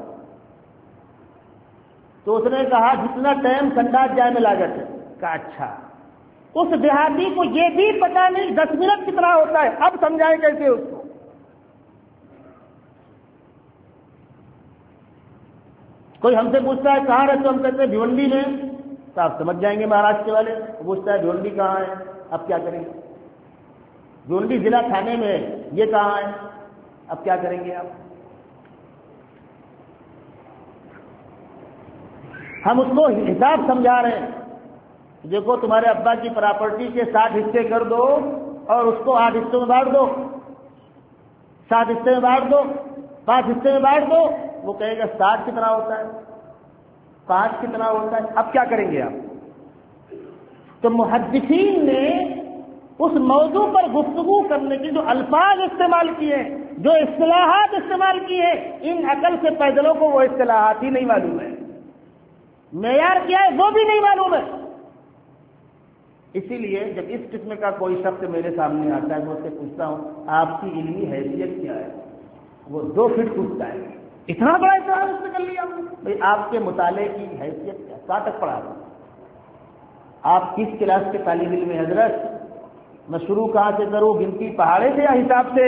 تو اس نے کہا جتنا ٹائم سنڈاس جائے میں لاگت ہے۔ کہا اچھا۔ اس دیہاتی کو یہ بھی پتا نہیں 10 منٹ کتنا ہوتا ہے، اب سمجھائیں کیسے اس کو؟ کوئی ہم سے پوچھتا ہے کہاں رہتے، ہم کہتے ہیں بھیونڈی میں، تو آپ سمجھ جائیں گے مہاراشٹر والے۔ پوچھتا ہے بھیونڈی کہاں ہے، اب کیا کریں گے؟ بھیونڈی ضلع تھانے میں ہے، یہ کہاں ہے، اب کیا کریں گے آپ؟ ہم اس کو حساب سمجھا رہے ہیں، دیکھو تمہارے ابا کی پراپرٹی کے 60 حصے کر دو اور اس کو 8 حصوں میں بانٹ دو، 7 حصے میں بانٹ دو، 5 حصے میں بانٹ دو، وہ کہے گا 60 کتنا ہوتا ہے، 5 کتنا ہوتا ہے، اب کیا کریں گے آپ؟ تو محدثین نے اس موضوع پر گفتگو کرنے کے جو الفاظ استعمال کیے، جو اصطلاحات استعمال کی ہیں، ان عقل سے پیدلوں کو وہ اصطلاحات ہی نہیں معلوم ہے، معیار کیا ہے وہ بھی نہیں معلوم ہے۔ اسی لیے جب اس قسم کا کوئی شخص میرے سامنے آتا ہے، میں اس سے پوچھتا ہوں آپ کی علمی حیثیت کیا ہے؟ وہ 2 فٹ پوچھتا ہے، اتنا بڑا اعتراض اس نے کر لیا۔ بھائی آپ کے مطالعے کی حیثیت کیا؟ کہاں تک پڑھا رہا؟ آپ کس کلاس کے طالب علم ہیں حضرت؟ میں شروع کہاں سے کروں، گنتی پہاڑے سے یا حساب سے؟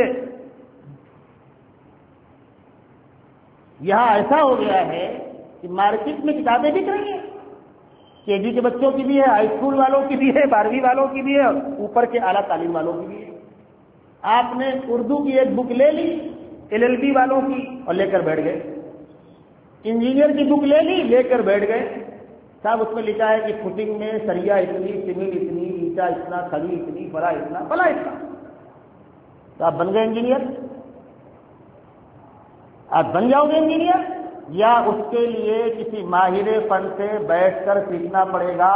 یہاں ایسا ہو گیا ہے کہ مارکیٹ میں کتابیں بک رہی ہیں، KG کے بچوں کی بھی ہے، ہائی اسکول والوں کی بھی ہے، 12ویں والوں کی بھی ہے، اور اوپر کے اعلیٰ تعلیم والوں کی بھی ہے۔ آپ نے اردو کی ایک بک لے لی LLB والوں کی اور لے کر بیٹھ گئے، انجینئر کی بک لے لی، لے کر بیٹھ گئے، صاحب اس میں لکھا ہے کہ فٹنگ میں سریا اتنی، سیمنٹ اتنی، اینٹا اتنا، کھڑی اتنی، بڑا اتنا، بلا اتنا، تو آپ بن گئے انجینئر؟ آپ بن جاؤ گے انجینئر، یا اس کے لیے کسی ماہر فن سے بیٹھ کر سیکھنا پڑے گا؟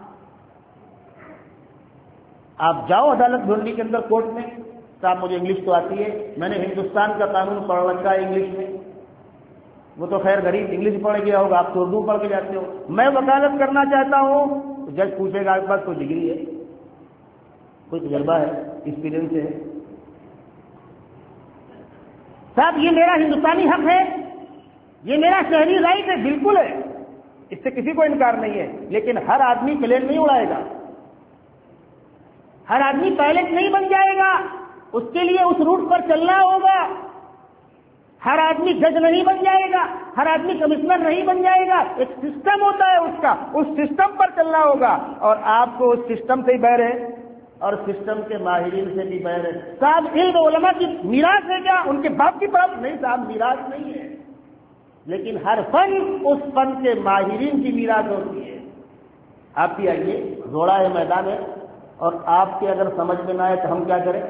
آپ جاؤ عدالت بھونڈی کے اندر کورٹ میں، صاحب مجھے انگلش تو آتی ہے، میں نے ہندوستان کا قانون پڑھ رکھا ہے انگلش میں، وہ تو خیر غریب انگلش پڑھ گیا ہوگا، آپ تو اردو پڑھ کے جاتے ہو، میں وکالت کرنا چاہتا ہوں، تو جج پوچھے گا آپ کے پاس کوئی ڈگری ہے، کوئی تجربہ ہے، ایکسپیرئنس ہے؟ صاحب یہ میرا ہندوستانی حق ہے، یہ میرا شہری رائٹ ہے، بالکل ہے، اس سے کسی کو انکار نہیں ہے، لیکن ہر آدمی پلین نہیں اڑائے گا، ہر آدمی پائلٹ نہیں بن جائے گا، اس کے لیے اس روٹ پر چلنا ہوگا، ہر آدمی جج نہیں بن جائے گا، ہر آدمی کمشنر نہیں بن جائے گا، ایک سسٹم ہوتا ہے اس کا، اس سسٹم پر چلنا ہوگا، اور آپ کو اس سسٹم سے ہی بہر ہے اور سسٹم کے ماہرین سے بھی بہر ہے۔ صاحب علم علماء کی میراث ہے کیا؟ ان کے باپ کی طرف نہیں صاحب، میراث نہیں ہے، لیکن ہر فن اس فن کے ماہرین کی میراث ہوتی ہے۔ آپ بھی آئیے، روڑا ہے، میدان ہے، اور آپ کے اگر سمجھ میں نہ آئے تو ہم کیا کریں؟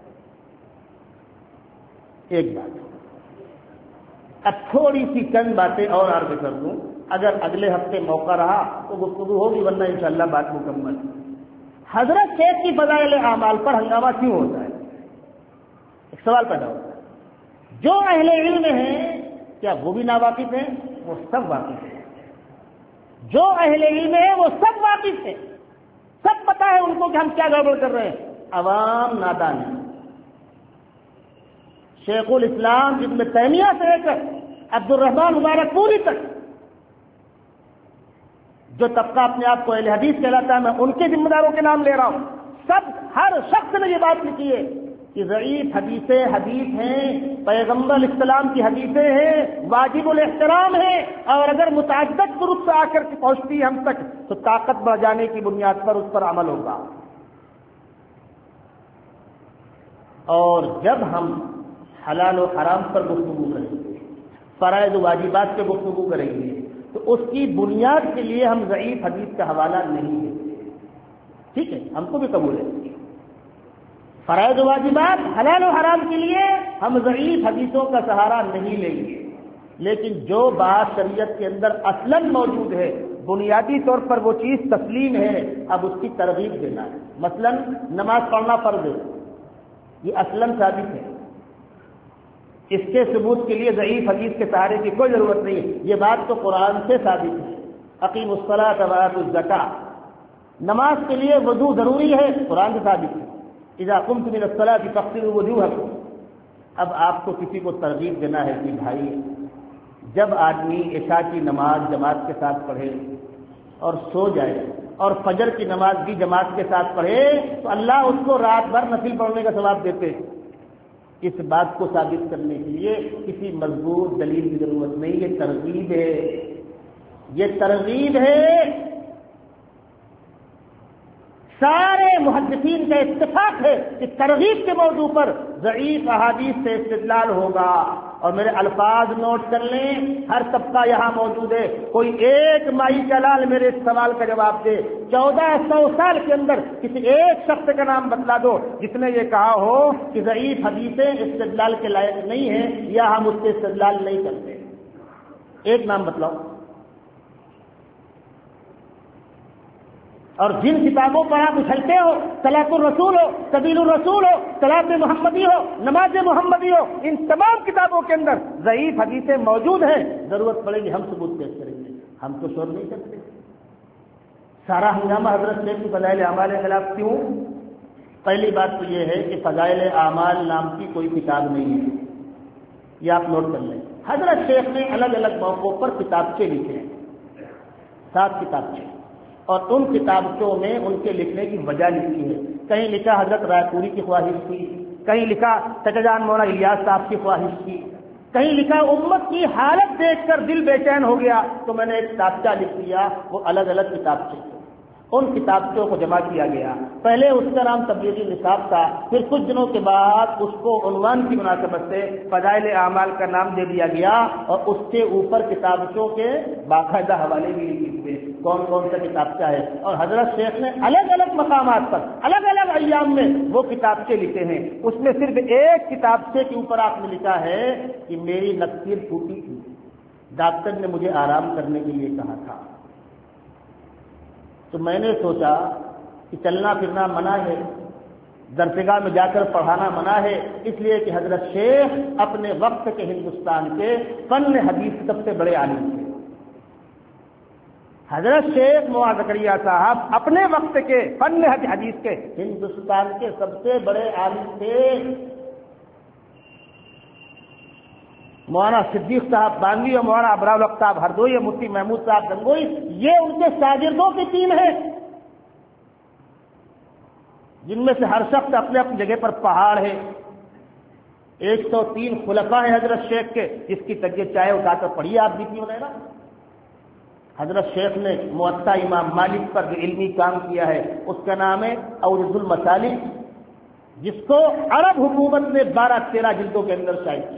ایک بات اب تھوڑی سی چند باتیں اور عرض کر دوں، اگر اگلے ہفتے موقع رہا تو گفتگو ہوگی، ورنہ انشاءاللہ بات مکمل۔ حضرت شیخ کی فضائل اعمال پر ہنگامہ کیوں ہوتا ہے؟ ایک سوال پیدا ہوتا ہے، جو اہل علم ہیں کیا وہ بھی ناواقف ہیں؟ وہ سب واقف ہیں، جو اہل علم ہیں وہ سب واقف ہیں، سب پتہ ہے ان کو کہ ہم کیا گڑبڑ کر رہے ہیں، عوام نادان ہے۔ شیخ الاسلام ابن تیمیہ سے لے کر عبد الرحمن مبارک پوری تک جو طبقہ اپنے آپ کو اہل حدیث کہلاتا ہے، میں ان کے ذمہ داروں کے نام لے رہا ہوں. ہر شخص نے یہ بات لکھی ہے کہ ضعیف حدیثیں حدیث ہیں، پیغمبر علیہ السلام کی حدیثیں ہیں، واجب الاحترام ہیں، اور اگر متعدد طرق سے آ کر کے پہنچتی ہے ہم تک تو طاقت بڑھ جانے کی بنیاد پر اس پر عمل ہوگا. اور جب ہم حلال و حرام پر گفتگو کریں گے، فرائض و واجبات پہ گفتگو کریں گے، تو اس کی بنیاد کے لیے ہم ضعیف حدیث کا حوالہ نہیں دیتے. ٹھیک ہے، ہم کو بھی قبول ہے. فرائض و واجبات حلال و حرام کے لیے ہم ضعیف حدیثوں کا سہارا نہیں لیں گے، لیکن جو بات شریعت کے اندر اصلاً موجود ہے، بنیادی طور پر وہ چیز تسلیم ہے، اب اس کی ترغیب دینا ہے. مثلاً نماز پڑھنا فرض ہے، یہ اصلاً ثابت ہے، اس کے ثبوت کے لیے ضعیف حدیث کے سہارے کی کوئی ضرورت نہیں ہے. یہ بات تو قرآن سے ثابت ہے. اقیموا الصلاۃ وآتوا الزکاۃ، نماز کے لیے وضو ضروری ہے، قرآن سے ثابت ہے. اذا قمتم من الصلاۃ فاغسلوا وجوہکم. اب آپ کو کسی کو ترغیب دینا ہے کہ بھائی جب آدمی عشاء کی نماز جماعت کے ساتھ پڑھے اور سو جائے اور فجر کی نماز بھی جماعت کے ساتھ پڑھے تو اللہ اس کو رات بھر نفل پڑھنے کا ثواب دیتے. اس بات کو ثابت کرنے کے لیے کسی مضبوط دلیل کی ضرورت نہیں، یہ ترغیب ہے. یہ ترغیب ہے. سارے محدثین کا اتفاق ہے کہ ترغیب کے موضوع پر ضعیف احادیث سے استدلال ہوگا. اور میرے الفاظ نوٹ کر لیں، ہر طبقہ یہاں موجود ہے. کوئی ایک مائی کا لال میرے اس سوال کا جواب دے. 1400 سال کے اندر کسی ایک شخص کا نام بتلا دو جس نے یہ کہا ہو کہ ضعیف حدیثیں استدلال کے لائق نہیں ہیں یا ہم اس سے استدلال نہیں کرتے. ایک نام بتلاؤ. اور جن کتابوں پر آپ اچھلتے ہو، صلاۃ الرسول ہو، سبیل الرسول ہو، صلاۃ محمدی ہو، نماز محمدی ہو، ان تمام کتابوں کے اندر ضعیف حدیثیں موجود ہیں. ضرورت پڑے گی ہم ثبوت پیش کریں گے، ہم تو شور نہیں کرتے. سارا ہنگامہ حضرت شیخ کی فضائل اعمال کے خلاف کیوں؟ پہلی بات تو یہ ہے کہ فضائل اعمال نام کی کوئی کتاب نہیں ہے، یہ آپ نوٹ کر لیں. حضرت شیخ نے الگ الگ موقعوں پر کتابچے لکھے ہیں، 7 کتابچے، اور ان کتابچوں میں ان کے لکھنے کی وجہ لکھی ہے. کہیں لکھا حضرت رائے پوری کی خواہش تھی، کہیں لکھا چچا جان مولانا الیاس صاحب کی خواہش تھی، کہیں لکھا امت کی حالت دیکھ کر دل بے چین ہو گیا تو میں نے ایک کتابچہ لکھ دیا. وہ الگ الگ کتابچے، ان کتابچوں کو جمع کیا گیا. پہلے اس کا نام تبلیغی نصاب تھا، پھر کچھ دنوں کے بعد اس کو عنوان کی مناسبت سے فضائل اعمال کا نام دے دیا گیا، اور اس کے اوپر کتابچوں کے باقاعدہ حوالے بھی لکھے ہوئے کون کون سا کتابچہ ہے. اور حضرت شیخ نے الگ الگ مقامات پر الگ الگ ایام میں وہ کتابچے لکھے ہیں. اس میں صرف ایک کتابچے کے اوپر آپ نے لکھا ہے کہ میری نکیر ٹوٹی تھی، ڈاکٹر نے مجھے آرام کرنے کے لیے کہا تھا، تو میں نے سوچا کہ چلنا پھرنا منع ہے، درسگاہ میں جا کر پڑھانا منع ہے، اس لیے کہ حضرت شیخ اپنے وقت کے ہندوستان کے فن حدیث سب سے بڑے عالم تھے. حضرت شیخ مولانا زکریا صاحب اپنے وقت کے فن حدیث کے ہندوستان کے سب سے بڑے عالم تھے. مولانا صدیق صاحب بانوی اور مولانا ابرار الحق صاحب ہردوئی اور مفتی محمود صاحب گنگوئی، یہ ان کے شاگردوں کی ٹیم ہے، جن میں سے ہر شخص اپنے اپنی جگہ پر پہاڑ ہے. 103 خلفاء ہیں حضرت شیخ کے، جس کی طبیعت چاہے اٹھا کر پڑھیے آپ بھی وغیرہ. حضرت شیخ نے موطا امام مالک پر جو علمی کام کیا ہے اس کا نام ہے اورز المسالک، جس کو عرب حکومت نے 12-13 جلدوں کے اندر شائع کیا.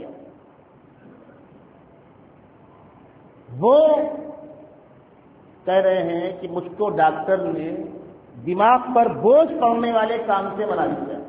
وہ کہہ رہے ہیں کہ مجھ کو ڈاکٹر نے دماغ پر بوجھ پڑنے والے کام سے منع کیا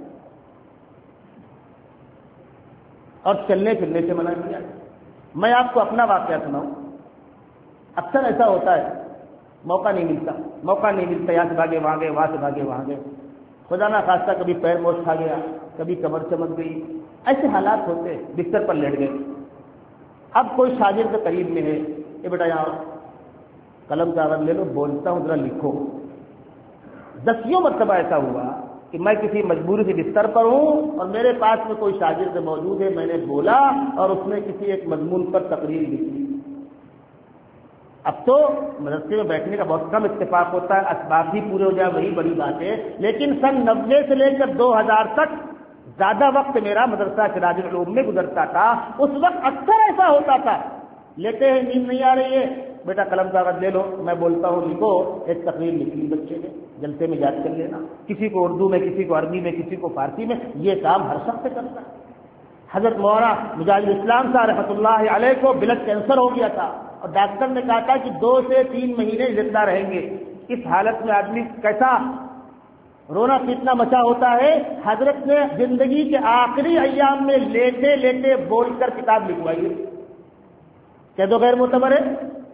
اور چلنے پھرنے سے منع کیا. میں آپ کو اپنا واقعہ سناؤں. اکثر ایسا ہوتا ہے، موقع نہیں ملتا، یہاں سے بھاگے وہاں گئے، وہاں سے بھاگے وہاں گئے، خدا نہ خواستہ کبھی پیر موچ کھا گیا، کبھی کمر چمک گئی، ایسے حالات ہوتے، بستر پر لیٹ گئے. اب کوئی شاگرد قریب میں ہے، اے بیٹا یہاں قلم کاغذ لے لو، بولتا ہوں ذرا لکھو. 10 مرتبہ ایسا ہوا کہ میں کسی مجبوری سے بستر پر ہوں اور میرے پاس میں کوئی شاگرد موجود ہے، میں نے بولا اور اس نے کسی ایک مضمون پر تقریر لکھی. اب تو مدرسے میں بیٹھنے کا بہت کم اتفاق ہوتا ہے، اسباب بھی پورے ہو جائے وہی بڑی بات ہے، لیکن سن 90 سے لے کر 2000 تک زیادہ وقت میرا مدرسہ سراج العلوم میں گزرتا تھا۔ اس وقت اکثر ایسا ہوتا تھا، لیتے ہیں نیند نہیں آ رہی ہے، بیٹا قلم کاغذ لے لو، میں بولتا ہوں لکھو، ایک تقریر لکھی بچے نے، جلسے میں یاد کر لینا، کسی کو اردو میں، کسی کو عربی میں، کسی کو فارسی میں، یہ کام ہر شخص کرتا ہے۔ حضرت مولانا مجاہد الاسلام صاحب رحمۃ اللہ علیہ کو بلڈ کینسر ہو گیا تھا، اور ڈاکٹر نے کہا تھا کہ 2 سے 3 مہینے زندہ رہیں گے۔ اس حالت میں آدمی کیسا رونا پیٹنا مچا ہوتا ہے۔ حضرت نے زندگی کے آخری ایام میں لیٹے لیٹے بول کر کتاب لکھوائی ہے، کہہ دو غیر معتبر ہے؟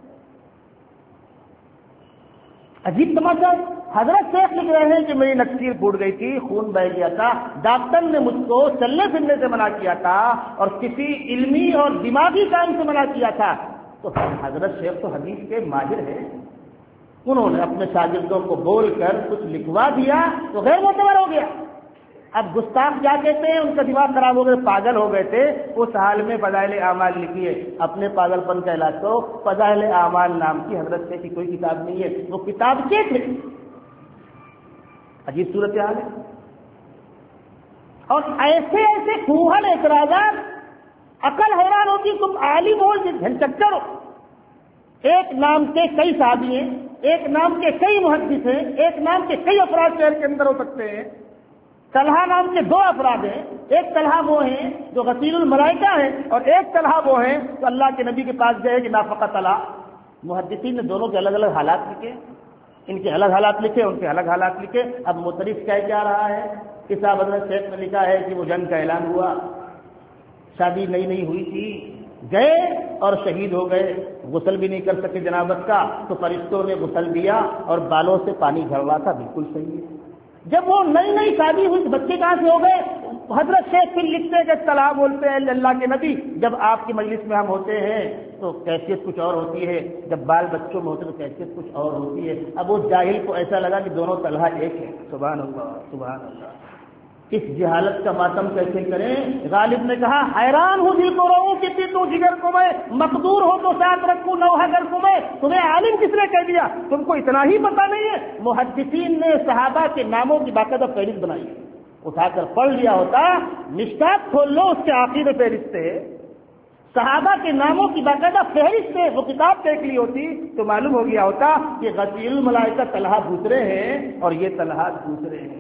عجیب تماشا۔ حضرت شیخ لکھ رہے ہیں کہ میری نکسیر پھوٹ گئی تھی، خون بہ گیا تھا، ڈاکٹر نے مجھ کو چلنے پھرنے سے منع کیا تھا اور کسی علمی اور دماغی کام سے منع کیا تھا۔ تو حضرت شیخ تو حدیث کے ماہر ہیں، انہوں نے اپنے شاگردوں کو بول کر کچھ لکھوا دیا تو غیر معتبر ہو گیا۔ اب گستاخ کیا کہتے ہیں؟ ان کا دماغ خراب ہو گئے، پاگل ہو گئے تھے، اس حال میں فضائل اعمال لکھیے، اپنے پاگل پن کا علاج کرو۔ فضائل اعمال نام کی حضرت سے کی کوئی کتاب نہیں ہے، وہ کتاب کے تھے۔ عجیب صورتحال ہے۔ اور ایسے ایسے کھوہل اعتراضات، عقل حیران ہوتی، تم عالم ہو جھنچکر ہو، ایک نام کے کئی صحابی ہیں، ایک نام کے کئی محدث ہیں، ایک نام کے کئی افراد شہر کے اندر ہو سکتے ہیں، طلحہ نام کے 2 افراد ہیں، ایک طلحہ وہ ہیں جو غسیل الملائکہ ہیں اور ایک طلحہ وہ ہیں تو اللہ کے نبی کے پاس گئے کہ نافقہ طلحہ۔ محدثین نے دونوں کے الگ الگ حالات لکھے، ان کے الگ حالات لکھے، ان کے الگ حالات لکھے۔ اب مترف کہہ کیا رہا ہے؟ کتاب حضرت شیخ نے لکھا ہے کہ وہ جنگ کا اعلان ہوا، شادی نئی ہوئی تھی، گئے اور شہید ہو گئے، غسل بھی نہیں کر سکے جنابت کا، تو فرشتوں نے غسل دیا اور بالوں سے پانی جھڑ رہا تھا، بالکل صحیح ہے۔ جب وہ نئی شادی ہوئی، بچے کہاں سے ہو گئے؟ حضرت شیخ پھر لکھتے ہیں کہ طلحہ بولتے ہیں اللہ کے نبی، جب آپ کی مجلس میں ہم ہوتے ہیں تو کیفیت کچھ اور ہوتی ہے، جب بال بچوں میں ہوتے تو کیفیت کچھ اور ہوتی ہے۔ اب وہ جاہل کو ایسا لگا کہ دونوں طلحہ ایک ہے۔ سبحان اللہ، سبحان اللہ۔ اس جہالت کا ماتم کیسے کریں؟ غالب نے کہا حیران ہوں دل کو رہوں کہ تو جگر کو میں مقدور ہو تو ساتھ رکھوں نوحہ گر کو میں، تمہیں عالم کس نے کہہ دیا؟ تم کو اتنا ہی پتہ نہیں ہے؟ محدثین نے صحابہ کے ناموں کی باقاعدہ فہرست بنائی ہے، اٹھا کر پڑھ لیا ہوتا، مشکات کھول لو، اس کے آخر میں فہرست ہے، صحابہ کے ناموں کی باقاعدہ فہرست ہے، وہ کتاب دیکھ لی ہوتی تو معلوم ہو گیا ہوتا کہ غسیل الملائکہ طلحہ دوسرے ہیں اور یہ طلحہ دوسرے ہیں۔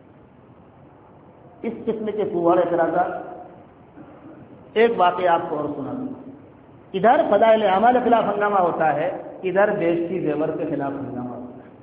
اس قسم کے فوار اعتراضات۔ ایک واقعہ آپ کو اور سنا دوں، ادھر فضائل اعمال کے خلاف ہنگامہ ہوتا ہے، ادھر بیشتی زیور کے خلاف ہنگامہ ہوتا ہے۔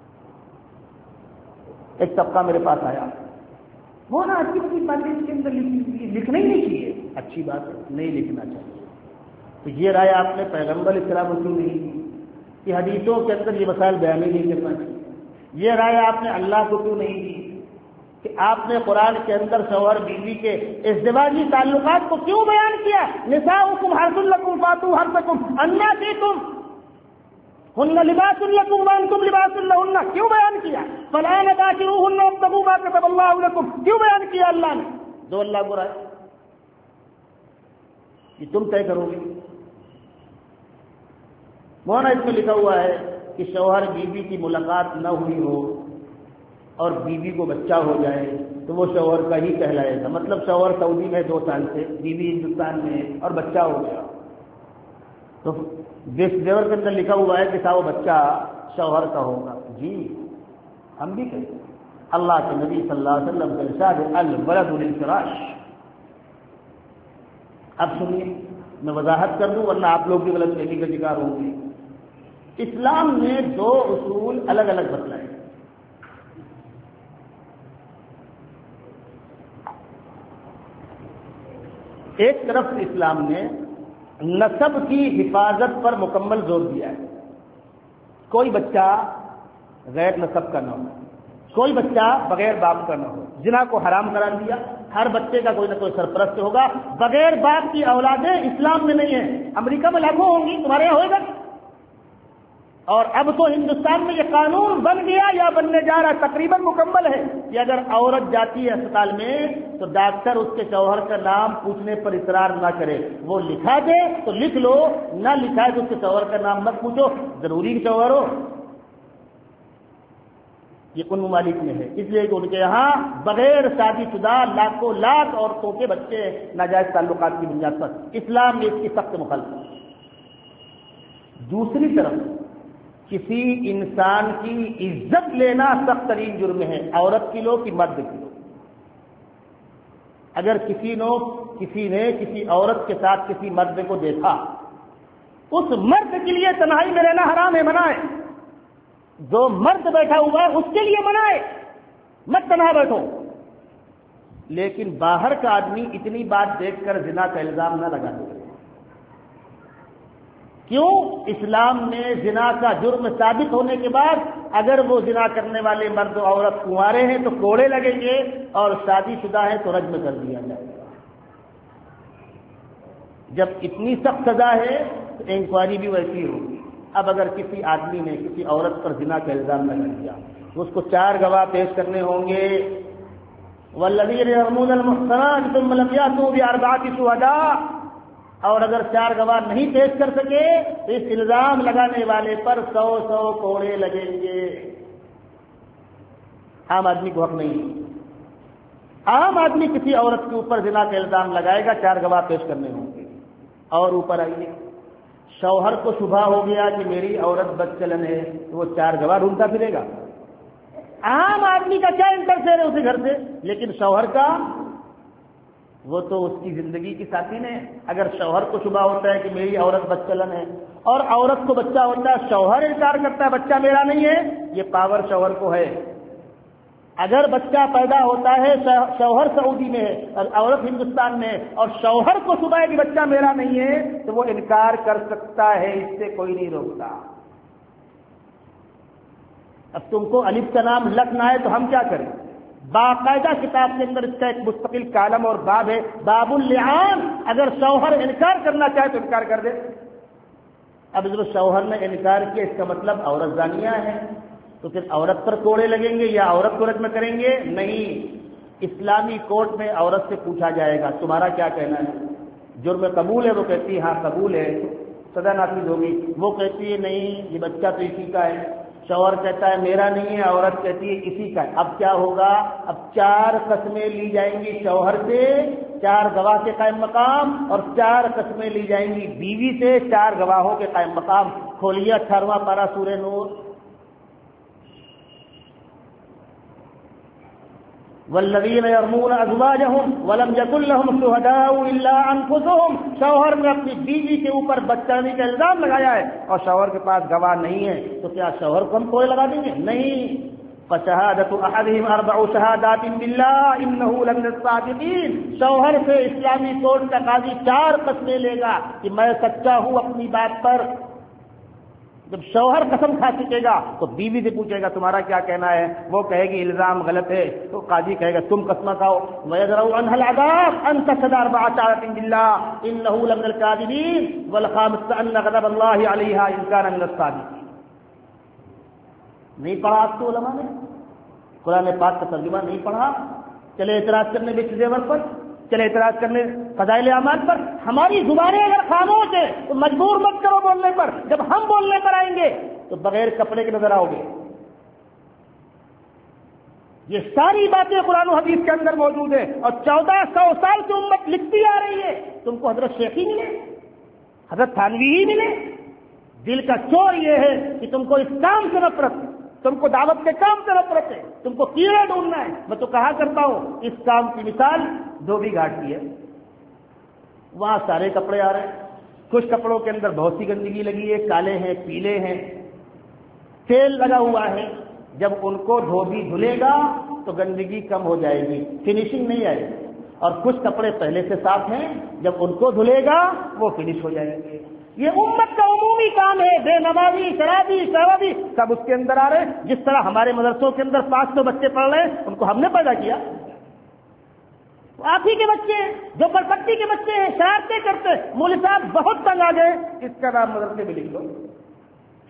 ایک طبقہ میرے پاس آیا، وہ نا اچھی بڑی باتیں اس کے اندر لکھنا ہی نہیں چاہیے، اچھی بات ہے نہیں لکھنا چاہیے، تو یہ رائے آپ نے پیغمبر اسلام کیوں نہیں کی کہ حدیثوں کے اندر یہ مسائل بیان ہی نہیں کرنا چاہیے؟ یہ رائے آپ نے اللہ کو کیوں نہیں دی کہ آپ نے قرآن کے اندر شوہر بیوی کے ازدواجی تعلقات کو کیوں بیان کیا؟ نساؤکم حرث لکم فاتوا حرثکم انا شئتم ہن لباس لکم وانتم لباس لہن کیوں بیان کیا؟ فالآن باشروہن وابتغوا ما کتب اللہ لکم کیوں بیان کیا اللہ نے؟ جو اللہ کو رائے یہ تم طے کرو گے۔ مولانا اس میں لکھا ہوا ہے کہ شوہر بیوی کی ملاقات نہ ہوئی ہو اور بیوی کو بچہ ہو جائے تو وہ شوہر کا ہی کہلائے گا، مطلب شوہر سعودی میں 2 سال سے، بیوی ہندوستان میں ہے اور بچہ ہو گیا، تو زیور کے اندر لکھا ہوا ہے کہ وہ بچہ شوہر کا ہوگا۔ جی ہم بھی کہتے ہیں، اللہ کے نبی صلی اللہ علیہ وسلم کا ارشاد ہے الولد للفراش۔ اب سنیے، میں وضاحت کر دوں ورنہ آپ لوگ بھی غلط فہمی کا شکار ہوں گے۔ اسلام نے 2 اصول الگ الگ بتلائے۔ ایک طرف اسلام نے نسب کی حفاظت پر مکمل زور دیا ہے، کوئی بچہ غیر نسب کا نہ ہو، کوئی بچہ بغیر باپ کا نہ ہو، زنا کو حرام قرار دیا، ہر بچے کا کوئی نہ کوئی سرپرست ہوگا، بغیر باپ کی اولادیں اسلام میں نہیں ہیں، امریکہ میں لاکھوں ہوں گی، تمہارے یہاں ہوئے گا؟ اور اب تو ہندوستان میں یہ قانون بن گیا یا بننے جا رہا تقریباً مکمل ہے کہ اگر عورت جاتی ہے اسپتال میں تو ڈاکٹر اس کے شوہر کا نام پوچھنے پر اصرار نہ کرے، وہ لکھا دے تو لکھ لو، نہ لکھا ہے تو اس کے شوہر کا نام مت پوچھو، ضروری کہ شوہر ہو۔ یہ ان ممالک میں ہے، اس لیے کہ ان کے یہاں بغیر شادی شدہ لاکھوں لاکھ عورتوں کے بچے ناجائز تعلقات کی بنیاد پر، اسلام میں اس کی سخت مخالفت۔ دوسری طرف کسی انسان کی عزت لینا سخت ترین جرم ہے، عورت کی لو کہ مرد کی لو۔ اگر کسی نے کسی عورت کے ساتھ کسی مرد کو دیکھا، اس مرد کے لیے تنہائی میں رہنا حرام ہے، منع ہے۔ جو مرد بیٹھا ہوا ہے اس کے لیے منع ہے، مت تنہا بیٹھو۔ لیکن باہر کا آدمی اتنی بات دیکھ کر زنا کا الزام نہ لگا دے۔ کیوں؟ اسلام میں زنا کا جرم ثابت ہونے کے بعد اگر وہ زنا کرنے والے مرد و عورت کنوارے ہیں تو کوڑے لگیں گے، اور شادی شدہ ہیں تو رجم کر دیا جائے گا۔ جب اتنی سخت سزا ہے تو انکوائری بھی ویسی ہوگی۔ اب اگر کسی آدمی نے کسی عورت پر زنا کا الزام لگا دیا تو اس کو 4 گواہ پیش کرنے ہوں گے۔ والذین یرمون المحصنات ثم لم یأتوا بأربعة شہداء، اور اگر 4 گواہ نہیں پیش کر سکے تو اس الزام لگانے والے پر 100 کوڑے لگیں گے۔ عام آدمی کو حق نہیں۔ عام آدمی کسی عورت کے اوپر زنا کا الزام لگائے گا، 4 گواہ پیش کرنے ہوں گے۔ اور اوپر آئیے، شوہر کو شبہ ہو گیا کہ میری عورت بدچلن ہے تو وہ 4 گواہ ڈھونڈتا پھرے گا۔ عام آدمی کا کیا انٹرفیئر ہے اسے گھر سے، لیکن شوہر کا، وہ تو اس کی زندگی کی ساتھی نے۔ اگر شوہر کو شبہ ہوتا ہے کہ میری عورت بدچلن ہے اور عورت کو بچہ ہوتا ہے، شوہر انکار کرتا ہے بچہ میرا نہیں ہے، یہ پاور شوہر کو ہے۔ اگر بچہ پیدا ہوتا ہے، شوہر سعودی میں ہے اور عورت ہندوستان میں ہے، اور شوہر کو شبہ ہے کہ بچہ میرا نہیں ہے، تو وہ انکار کر سکتا ہے، اس سے کوئی نہیں روکتا۔ اب تم کو الف کا نام لکھنا ہے تو ہم کیا کریں؟ باقاعدہ کتاب کے اندر اس کا ایک مستقل کالم اور باب ہے، باب اللعان۔ اگر شوہر انکار کرنا چاہے تو انکار کر دے۔ اب جو شوہر نے انکار کیا اس کا مطلب عورت زانیہ ہے، تو پھر عورت پر کوڑے لگیں گے یا عورت کو رجم کریں گے؟ نہیں، اسلامی کورٹ میں عورت سے پوچھا جائے گا تمہارا کیا کہنا ہے، جرم قبول ہے؟ وہ کہتی ہے ہاں قبول ہے، سزا نافذ ہوگی۔ وہ کہتی ہے نہیں، یہ بچہ تو اسی کا ہے۔ شوہر کہتا ہے میرا نہیں ہے، عورت کہتی ہے اسی کا ہے۔ اب کیا ہوگا؟ اب 4 قسمیں لی جائیں گی شوہر سے، 4 گواہ کے قائم مقام، اور 4 قسمیں لی جائیں گی بیوی سے، 4 گواہوں کے قائم مقام۔ کھولیے 18واں پارہ سورہ نور۔ والذین یرمون ازواجہم ولم یکن لہم شہداء الا انفسہم، شوہر نے اپنی بیوی کے اوپر بدچلنی کا الزام لگایا ہے اور شوہر کے پاس گواہ نہیں ہے، تو کیا شوہر کو ہم کوڑے لگا دیں گے؟ نہیں۔ فشہادۃ احدہم 4 شہادات باللہ انہ لمن الصادقین، شوہر سے اسلامی کورٹ کا قاضی 4 قسمیں لے گا کہ میں سچا ہوں اپنی بات پر۔ جب شوہر قسم کھا چکے گا تو بیوی سے پوچھے گا تمہارا کیا کہنا ہے، وہ کہے گی الزام غلط ہے، تو قاضی کہے گا تم قسم کھاؤ۔ وَيَدْرَؤُ عَنْهَا الْعَذَابَ أَنْ تَشْهَدَ 4 شهادات بِاللَّهِ إِنَّهُ لَمِنَ الْكَاذِبِينَ وَالْخَامِسَةُ أَنَّ غَضَبَ اللَّهِ عَلَيْهَا إِنْ كَانَ مِنَ الصَّادِقِينَ۔ نہیں پڑھا آپ کو علماء نے قرآن پاک کا ترجمہ نہیں پڑھا؟ چلے اعتراض کرنے بچ زیور پر، چلے اعتراض کرنے فضائل اعمال پر۔ ہماری زبانیں اگر خاموش ہے تو مجبور مت کرو بولنے پر، جب ہم بولنے پر آئیں گے تو بغیر کپڑے کے نظر آؤ گے۔ یہ ساری باتیں قرآن و حدیث کے اندر موجود ہیں، اور 1400 سال سے امت لکھتی آ رہی ہے۔ تم کو حضرت شیخی ملے، حضرت تھانوی ہی ملے؟ دل کا چور یہ ہے کہ تم کو اس کام سے نفرت ہے، تم کو دعوت کے کام سے نفرت ہے، تم کو کیڑے ڈھونڈنا ہے۔ میں تو کہا کرتا ہوں اس کام کی مثال دھوبی گھاٹ کی ہے۔ وہاں سارے کپڑے آ رہے ہیں، کچھ کپڑوں کے اندر بہت سی گندگی لگی ہے، کالے ہیں، پیلے ہیں، تیل لگا ہوا ہے۔ جب ان کو دھوبی دھلے گا تو گندگی کم ہو جائے گی، فنیشنگ نہیں آئے گی۔ اور کچھ کپڑے پہلے سے صاف ہیں، جب ان کو دھلے گا وہ فنش ہو جائیں گے۔ یہ امت کا عمومی کام ہے، بے نمازی، شرابی، شرابی سب اس کے اندر آ رہے ہیں۔ جس طرح ہمارے مدرسوں کے اندر 500 بچے پڑھ رہے ہیں، ان کو ہم نے پیدا کیا، آپ ہی کے بچے ہیں، جو برپٹی کے بچے ہیں، شرارتیں کرتے ہیں۔ مولوی صاحب بہت تنگ آ گئے، اس کا نام مدرسے میں لکھ لو،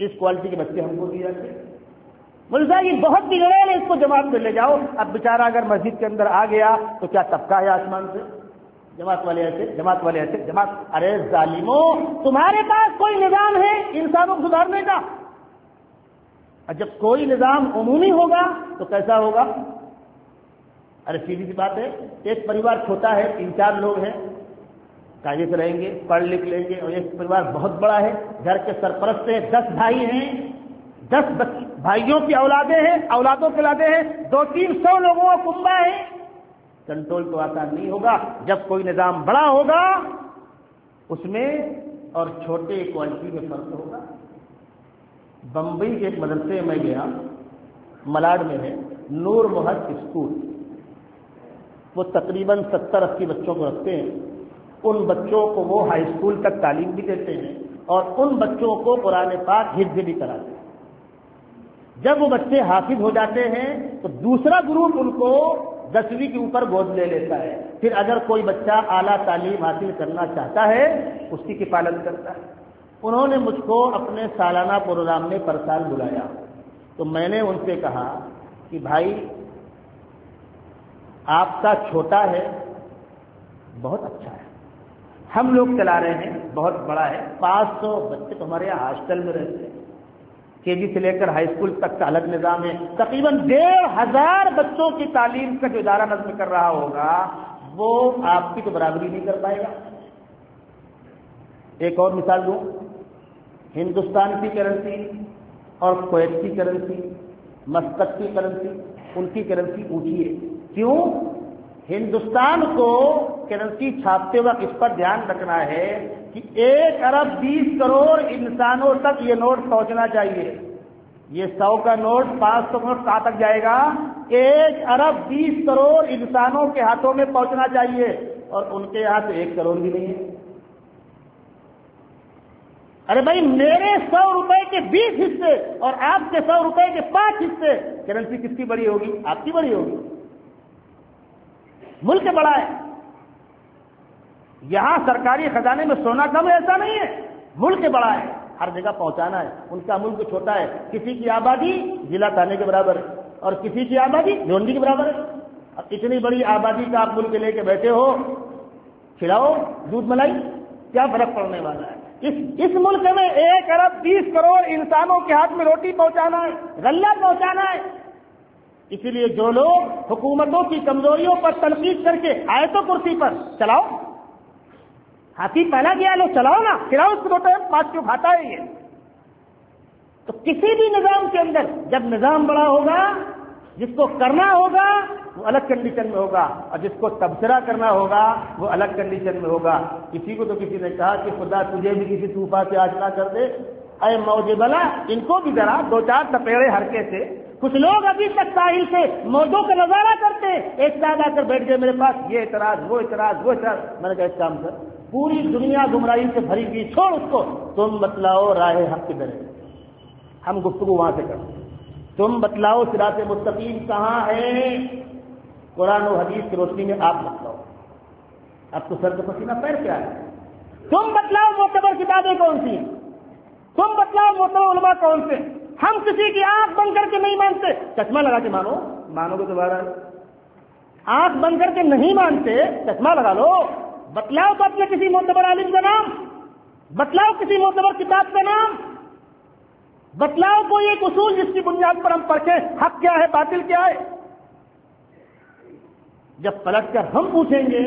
اس کوالٹی کے بچے ہم کو دیے جاتے ہیں. مولوی صاحب یہ بہت بگڑے ہیں، اس کو جماعت میں لے جاؤ. اب بیچارہ اگر مسجد کے اندر آ گیا تو کیا طبقہ ہے آسمان سے؟ جماعت والے ایسے، جماعت والے ایسے، جماعت. ارے ظالموں، تمہارے پاس کوئی نظام ہے انسانوں کو سدھارنے کا؟ اور جب کوئی نظام عمومی ہوگا تو کیسا ہوگا؟ ارے سیدھی سی بات ہے، ایک پریوار چھوٹا ہے، 3-4 لوگ ہیں، قاعدے سے رہیں گے، پڑھ لکھ لیں گے. اور ایک پریوار بہت بڑا ہے، گھر کے سرپرست ہیں، 10 بھائی ہیں، 10 بھائیوں کی اولادیں ہیں، اولادوں کے اولادیں ہیں، 200-300 لوگوں کا کنبہ ہے. کنٹرول تو آسان نہیں ہوگا. جب کوئی نظام بڑا ہوگا اس میں اور چھوٹے کوالٹی میں فرق ہوگا. بمبئی کے ایک مدرسے میں گیا، ملاڈ میں ہے، نور محد اسکول. وہ تقریباً 70-80 بچوں کو رکھتے ہیں. ان بچوں کو وہ ہائی اسکول تک تعلیم بھی دیتے ہیں اور ان بچوں کو قرآن پاک حفظ بھی کراتے ہیں. جب وہ بچے حافظ ہو جاتے ہیں تو دوسرا گروپ ان کو 10ویں کے اوپر گود لے لیتا ہے. پھر اگر کوئی بچہ اعلیٰ تعلیم حاصل کرنا چاہتا ہے اس کی کفالت کرتا ہے. انہوں نے مجھ کو اپنے سالانہ پروگرام میں پر سال بلایا تو میں نے ان سے کہا کہ بھائی آپ کا چھوٹا ہے بہت اچھا ہے، ہم لوگ چلا رہے ہیں بہت بڑا ہے. 500 بچے تو ہمارے یہاں ہاسٹل میں رہتے ہیں، KG سے لے کر ہائی اسکول تک کا الگ نظام ہے. تقریباً 1500 بچوں کی تعلیم کا جو ادارہ نظم کر رہا ہوگا وہ آپ کی تو برابری نہیں کر پائے گا. ایک اور مثال دوں، ہندوستان کی کرنسی اور کویت کی کرنسی، مسقط کی کرنسی، ان کی کرنسی اونچی ہے. کیوں؟ ہندوستان کو کرنسی چھاپتے وقت اس پر دھیان رکھنا ہے کہ 1 ارب 20 کروڑ انسانوں تک یہ نوٹ پہنچنا چاہیے. یہ 100 کا نوٹ 500 کا نوٹ کہاں تک جائے گا؟ 1 ارب 20 کروڑ انسانوں کے ہاتھوں میں پہنچنا چاہیے اور ان کے یہاں تو 1 کروڑ بھی نہیں ہے. ارے بھائی میرے 100 روپے کے 20 حصے اور آپ کے 100 روپے کے 5 حصے، کرنسی کس کی بڑی ہوگی؟ آپ کی بڑی ہوگی. ملک بڑا ہے، یہاں سرکاری خزانے میں سونا کم ہے ایسا نہیں ہے. ملک بڑا ہے، ہر جگہ پہنچانا ہے. ان کا ملک چھوٹا ہے، کسی کی آبادی ضلع تھانے کے برابر ہے اور کسی کی آبادی جونڈی کے برابر ہے. اب اتنی بڑی آبادی کا آپ ملک لے کے بیٹھے ہو، کھلاؤ دودھ ملائی، کیا فرق پڑنے والا ہے؟ اس ملک میں 1 ارب 20 کروڑ انسانوں کے ہاتھ میں روٹی پہنچانا ہے، غلہ پہنچانا ہے. اسی لیے جو لوگ حکومتوں کی کمزوریوں پر تنقید کر کے آئے تو کرسی پر، چلاؤ ہاتھی پہلا گیا لو، چلاؤ نا، کھلاؤ اس کو روٹی، 5 کیوں کھاتا ہے یہ؟ تو کسی بھی نظام کے اندر جب نظام بڑا ہوگا، جس کو کرنا ہوگا وہ الگ کنڈیشن میں ہوگا اور جس کو تبصرہ کرنا ہوگا وہ الگ کنڈیشن میں ہوگا. کسی کو تو کسی نے کہا کہ خدا تجھے بھی کسی طوفان سے آشنا کر دے. اے موج بلا، ان کو بھی ذرا 2-4 تپیڑے ہرکے سے. کچھ لوگ ابھی تک ساحل سے موجوں کا نظارہ کرتے ہیں، ایک ساتھ آ کر بیٹھ گئے میرے پاس، یہ اعتراض وہ اعتراض وہ اعتراض. میں نے کہا ایک کام کر، پوری دنیا گمراہی سے بھری ہوئی، چھوڑ اس کو، تم بتلاؤ راہ حق کدھر ہے، ہم گفتگو وہاں سے کرتے ہیں. تم بتلاؤ صراط مستقیم کہاں ہے، قرآن و حدیث کی روشنی میں آپ بتلاؤ. اب تو سر کا پسینہ پیر کیا ہے؟ تم بتلاؤ معتبر کتابیں کون سی ہیں، تم بتلاؤ معتبر علماء کون سے. ہم کسی کی آنکھ بند کر کے نہیں مانتے، چشمہ لگا کے مانو گے دوبارہ. آنکھ بند کر کے نہیں مانتے، چشمہ لگا لو. بتلاؤ تو اپنے کسی معتبر عالم کا نام، بتلاؤ کسی معتبر کتاب کا نام، بتلاؤ کوئی ایک اصول جس کی بنیاد پر ہم پرکھیں حق کیا ہے باطل کیا ہے. جب پلٹ کر ہم پوچھیں گے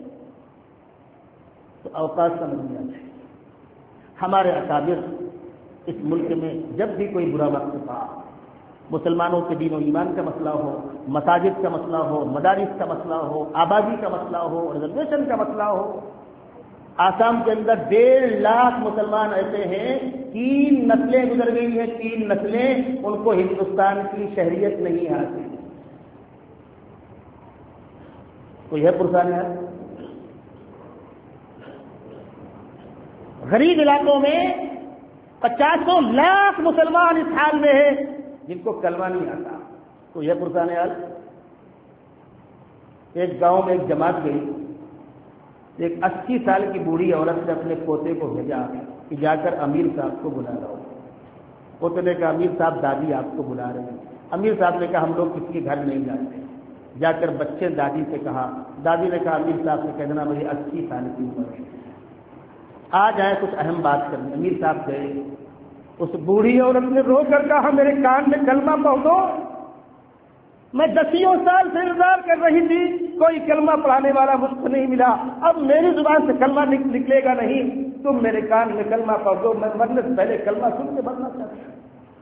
تو اوقات سمجھ میں آ جائے. ہمارے اکابر اس ملک میں جب بھی کوئی برا وقت تھا، مسلمانوں کے دین و ایمان کا مسئلہ ہو، مساجد کا مسئلہ ہو، مدارس کا مسئلہ ہو، آبادی کا مسئلہ ہو، ریزرویشن کا مسئلہ ہو، آسام کے اندر 1.5 لاکھ مسلمان ایسے ہیں، 3 نسلیں گزر گئی ہیں، 3 نسلیں ان کو ہندوستان کی شہریت نہیں حاصل. کوئی ہے پرسان ہے؟ غریب علاقوں میں 50 لاکھ مسلمان اس حال میں ہیں جن کو کلمہ نہیں آتا. کوئی ہے پرسان ہے؟ ایک گاؤں میں ایک جماعت گئی، ایک 80 سال کی بوڑھی عورت نے اپنے پوتے کو بھیجا کہ جا کر امیر صاحب کو بلا لاؤ. وہ تو نے کہا امیر صاحب دادی آپ کو بلا رہے ہیں. امیر صاحب نے کہا ہم لوگ کسی کے گھر نہیں جاتے. جا کر بچے دادی سے کہا, دادی نے کہا امیر صاحب سے کہہ دینا مجھے 80 سال کی عمر ہے, آ جائیں کچھ اہم بات کریں. امیر صاحب گئے, اس بوڑھی عورت نے رو کر کہا میرے کان میں کلمہ پڑھ دو, میں 10 سال سے انتظار کر رہی تھی, کوئی کلمہ پڑھانے والا مجھ کو نہیں ملا, اب میری زبان سے کلمہ نکلے گا نہیں, تم میرے کان میں کلمہ پڑھ دو, میں مرنے سے پہلے کلمہ سن کے مرنا چاہتا ہوں.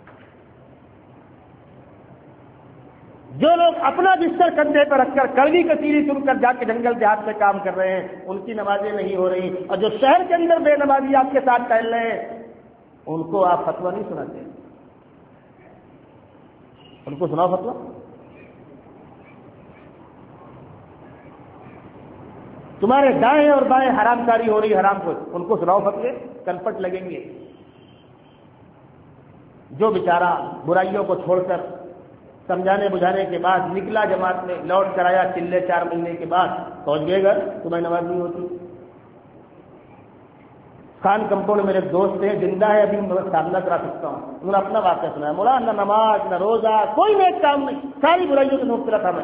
جو لوگ اپنا بستر کندھے پر رکھ کر کڑوی کثیری سن کر جا کے جنگل دیہات میں کام کر رہے ہیں, ان کی نمازیں نہیں ہو رہی, اور جو شہر کے اندر بے نمازی آپ کے ساتھ ٹہل رہے ہیں ان کو آپ فتویٰ نہیں سناتے, ان کو سناؤ فتویٰ. تمہارے دائیں اور بائیں حرام کاری ہو رہی حرام کو, ان کو سناؤ فتوے, کنپٹ لگیں گے. جو بیچارہ برائیوں کو چھوڑ کر سمجھانے بجھانے کے بعد نکلا جماعت میں, لوٹ کر آیا چلے 4 مہینے کے بعد, پہنچ گئے گھر, تمہیں نماز نہیں ہوتی. خان کمپاؤنڈ میرے دوست ہیں, زندہ ہے ابھی, میں سامنا کرا سکتا ہوں, انہوں نے اپنا واقعہ سنا ہے. مولا نہ نماز نہ روزہ کوئی نیک کام نہیں, ساری برائیوں سے مبتلا تھا.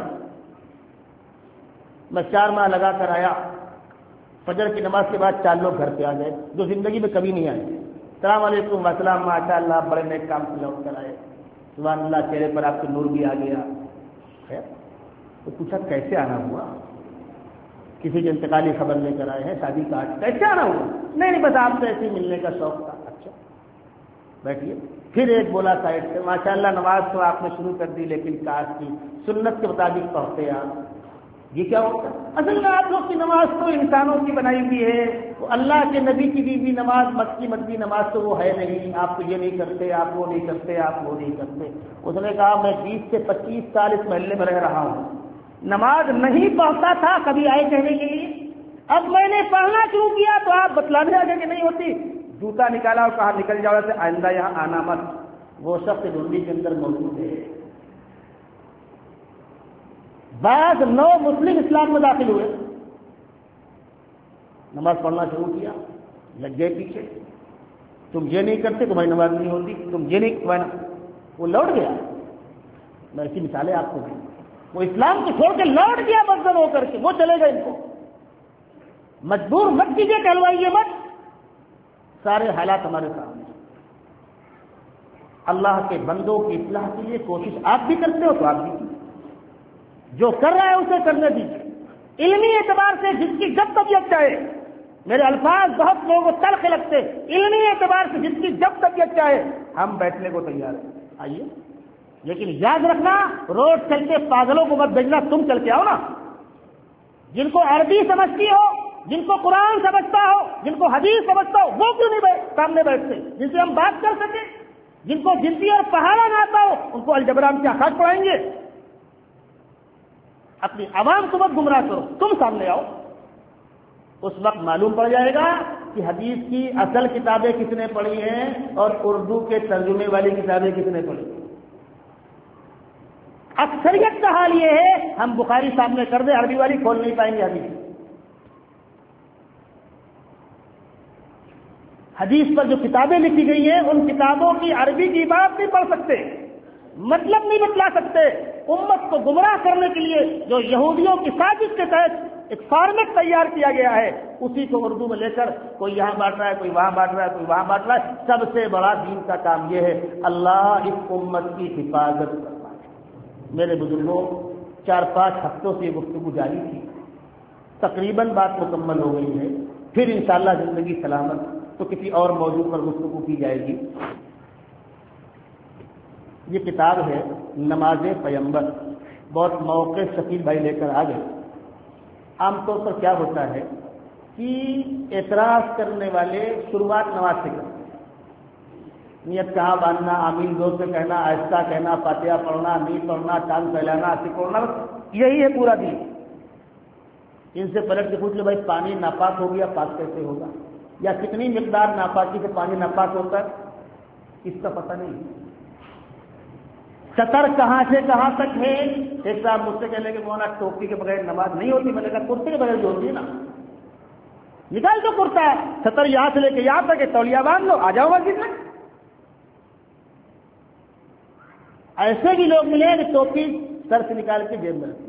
میں 4 ماہ لگا کر آیا, فجر کی نماز کے بعد 4 لوگ گھر پہ آ گئے جو زندگی میں کبھی نہیں آئے. السلام علیکم السلام, ماشاء اللہ بڑے نیک کام سے لوٹ کر آئے, سبحان اللہ, چہرے پر آپ کے نور بھی آ گیا. تو پوچھا کیسے آنا ہوا, کسی کے انتقالی خبر لے کر آئے ہیں, شادی کارڈ, کیسے آنا ہوا؟ نہیں بس آپ سے ایسے ملنے کا شوق تھا. اچھا بیٹھیے. پھر ایک بولا سائڈ سے, ماشاء اللہ نماز تو آپ نے شروع کر دی لیکن کاش کی سنت کے مطابق پڑھتے آپ. یہ کیا ہوتا ہے؟ اصل میں آپ لوگ کی نماز تو انسانوں کی بنائی ہوئی ہے, وہ اللہ کے نبی کی بھی نماز, مکی مدنی نماز تو وہ ہے نہیں. آپ تو یہ نہیں کرتے, آپ وہ نہیں کرتے, آپ وہ نہیں کرتے. اس نے کہا میں 20 سے 25 سال اس محلے میں رہ رہا ہوں, نماز نہیں پڑھتا تھا کبھی آئے کہنے کے لیے, اب میں نے پڑھنا شروع کیا تو آپ بتلانے آگے کہ نہیں ہوتی. جوتا نکالا اور کہا نکل جاؤ سے, آئندہ یہاں آنا مت. وہ شخص ڈنڈی کے اندر موجود ہے. بعض 9 مسلم اسلام میں داخل ہوئے, نماز پڑھنا شروع کیا, لگ گئے پیچھے, تم یہ نہیں کرتے تمہاری نماز نہیں ہوتی, تم یہ نہیں, وہ لوٹ گیا. میں ایسی مثالیں آپ کو دوں. وہ اسلام کو چھوڑ کے لوٹ گیا بدزن ہو کر کے, وہ چلے گئے. ان کو مجبور مت کیجیے, کہلوائیے مت. سارے حالات ہمارے سامنے. اللہ کے بندوں کی اصلاح کے لیے کوشش آپ بھی کرتے ہو تو آپ بھی, جو کر رہا ہے اسے کرنے دیجیے. علمی اعتبار سے جس کی جب طبیعت چاہے, میرے الفاظ بہت لوگوں کو تلخ لگتے, علمی اعتبار سے جس کی جب طبیعت چاہے ہم بیٹھنے کو تیار ہیں, آئیے. لیکن یاد رکھنا, روڈ چل کے پاگلوں کو مت بھیجنا, تم چل کے آؤ نا. جن کو عربی سمجھتی ہو, جن کو قرآن سمجھتا ہو, جن کو حدیث سمجھتا ہو, وہ کیوں نہیں سامنے بیٹھتے, جن سے ہم بات کر سکیں. جن کو گنتی اور پہاڑا نہ آتا ہو ان کو الجبرام کے اخراج پڑھائیں گے. اپنی عوام کو مت گمراہ کرو, تم سامنے آؤ. اس وقت معلوم پڑ جائے گا کہ حدیث کی اصل کتابیں کس نے پڑھی ہیں اور اردو کے ترجمے والی کتابیں کس نے پڑھی. اکثریت کا حال یہ ہے, ہم بخاری سامنے کر دیں, عربی والی کھول نہیں پائیں گے. حدیث پر جو کتابیں لکھی گئی ہیں ان کتابوں کی عربی کی بات نہیں پڑھ سکتے, مطلب نہیں بتلا سکتے. امت کو گمراہ کرنے کے لیے جو یہودیوں کی سازش کے تحت ایک فارمیٹ تیار کیا گیا ہے, اسی کو اردو میں لے کر کوئی یہاں بانٹ رہا ہے, کوئی وہاں بانٹ رہا ہے, کوئی وہاں بانٹ رہا ہے. سب سے بڑا دین کا کام یہ ہے, اللہ اس امت کی حفاظت کرنا ہے. میرے بزرگوں 4-5 ہفتوں سے یہ گفتگو جاری تھی, تقریباً بات مکمل ہو گئی ہے. پھر انشاءاللہ زندگی سلامت تو کسی اور موضوع پر گفتگو کی جائے گی. یہ کتاب ہے نماز پیمبر, بہت موقع شکیل بھائی لے کر آ گئے. عام طور پر کیا ہوتا ہے کہ اعتراض کرنے والے شروعات نماز سے کرتے ہیں. نیت کہاں باندھنا, آمین زور سے کہنا, آہستہ کہنا, فاتحہ پڑھنا, نیت پڑھنا, چاند پھیلانا, آنکھیں کھولنا, یہی ہے پورا دین. ان سے پلٹ کے پوچھ لو بھائی پانی ناپاک ہو گیا, پاک کیسے ہوگا, یا کتنی مقدار ناپاکی سے پانی ناپاک ہوتا ہے, اس کا پتہ نہیں. سطر کہاں سے کہاں تک ہے. ایک صاحب مجھ سے کہنے کے مولانا ٹوپی کے بغیر نماز نہیں ہوتی. میں نے کہا کرتے کے بغیر جو ہوتی ہے نا, نکال تو کرتا ہے. سطر یہاں سے لے کے یہاں تک ہے, تولیہ باندھ لو, آ جاؤ مسجد میں. ایسے بھی لوگ ملے کہ ٹوپی سر سے نکال کے جیب میں رکھ.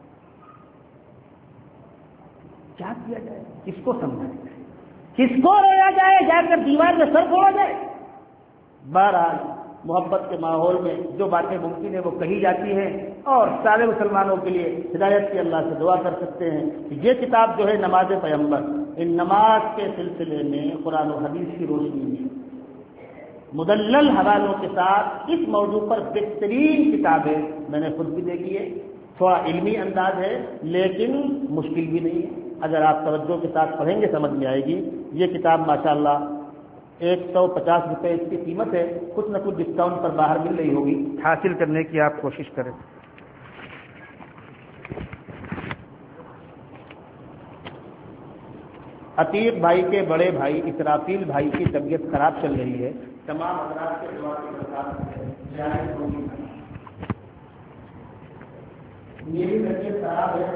کیا کیا جائے؟ کس کو سمجھایا جائے؟ کس کو رویا جائے؟ جا کر دیوار میں سر پھوڑا جائے؟ بہرحال محبت کے ماحول میں جو باتیں ممکن ہے وہ کہی جاتی ہیں، اور سارے مسلمانوں کے لیے ہدایت کی اللہ سے دعا کر سکتے ہیں کہ یہ کتاب جو ہے نماز پیغمبر، ان نماز کے سلسلے میں قرآن و حدیث کی روشنی میں مدلل حوالوں کے ساتھ اس موضوع پر بہترین کتاب ہے. میں نے خود بھی دیکھی ہے، تھوڑا علمی انداز ہے لیکن مشکل بھی نہیں ہے. اگر آپ توجہ کے ساتھ پڑھیں گے سمجھ میں آئے گی. یہ کتاب ماشاءاللہ 150 روپے اس کی قیمت ہے، کچھ نہ کچھ ڈسکاؤنٹ پر باہر مل رہی ہوگی، حاصل کرنے کی آپ کوشش کریں. عتیق بھائی کے بڑے بھائی اسرافیل بھائی کی طبیعت خراب چل رہی ہے. تمام حضرات کے دعا کی درخواست ہے. میری طبیعت خراب ہے.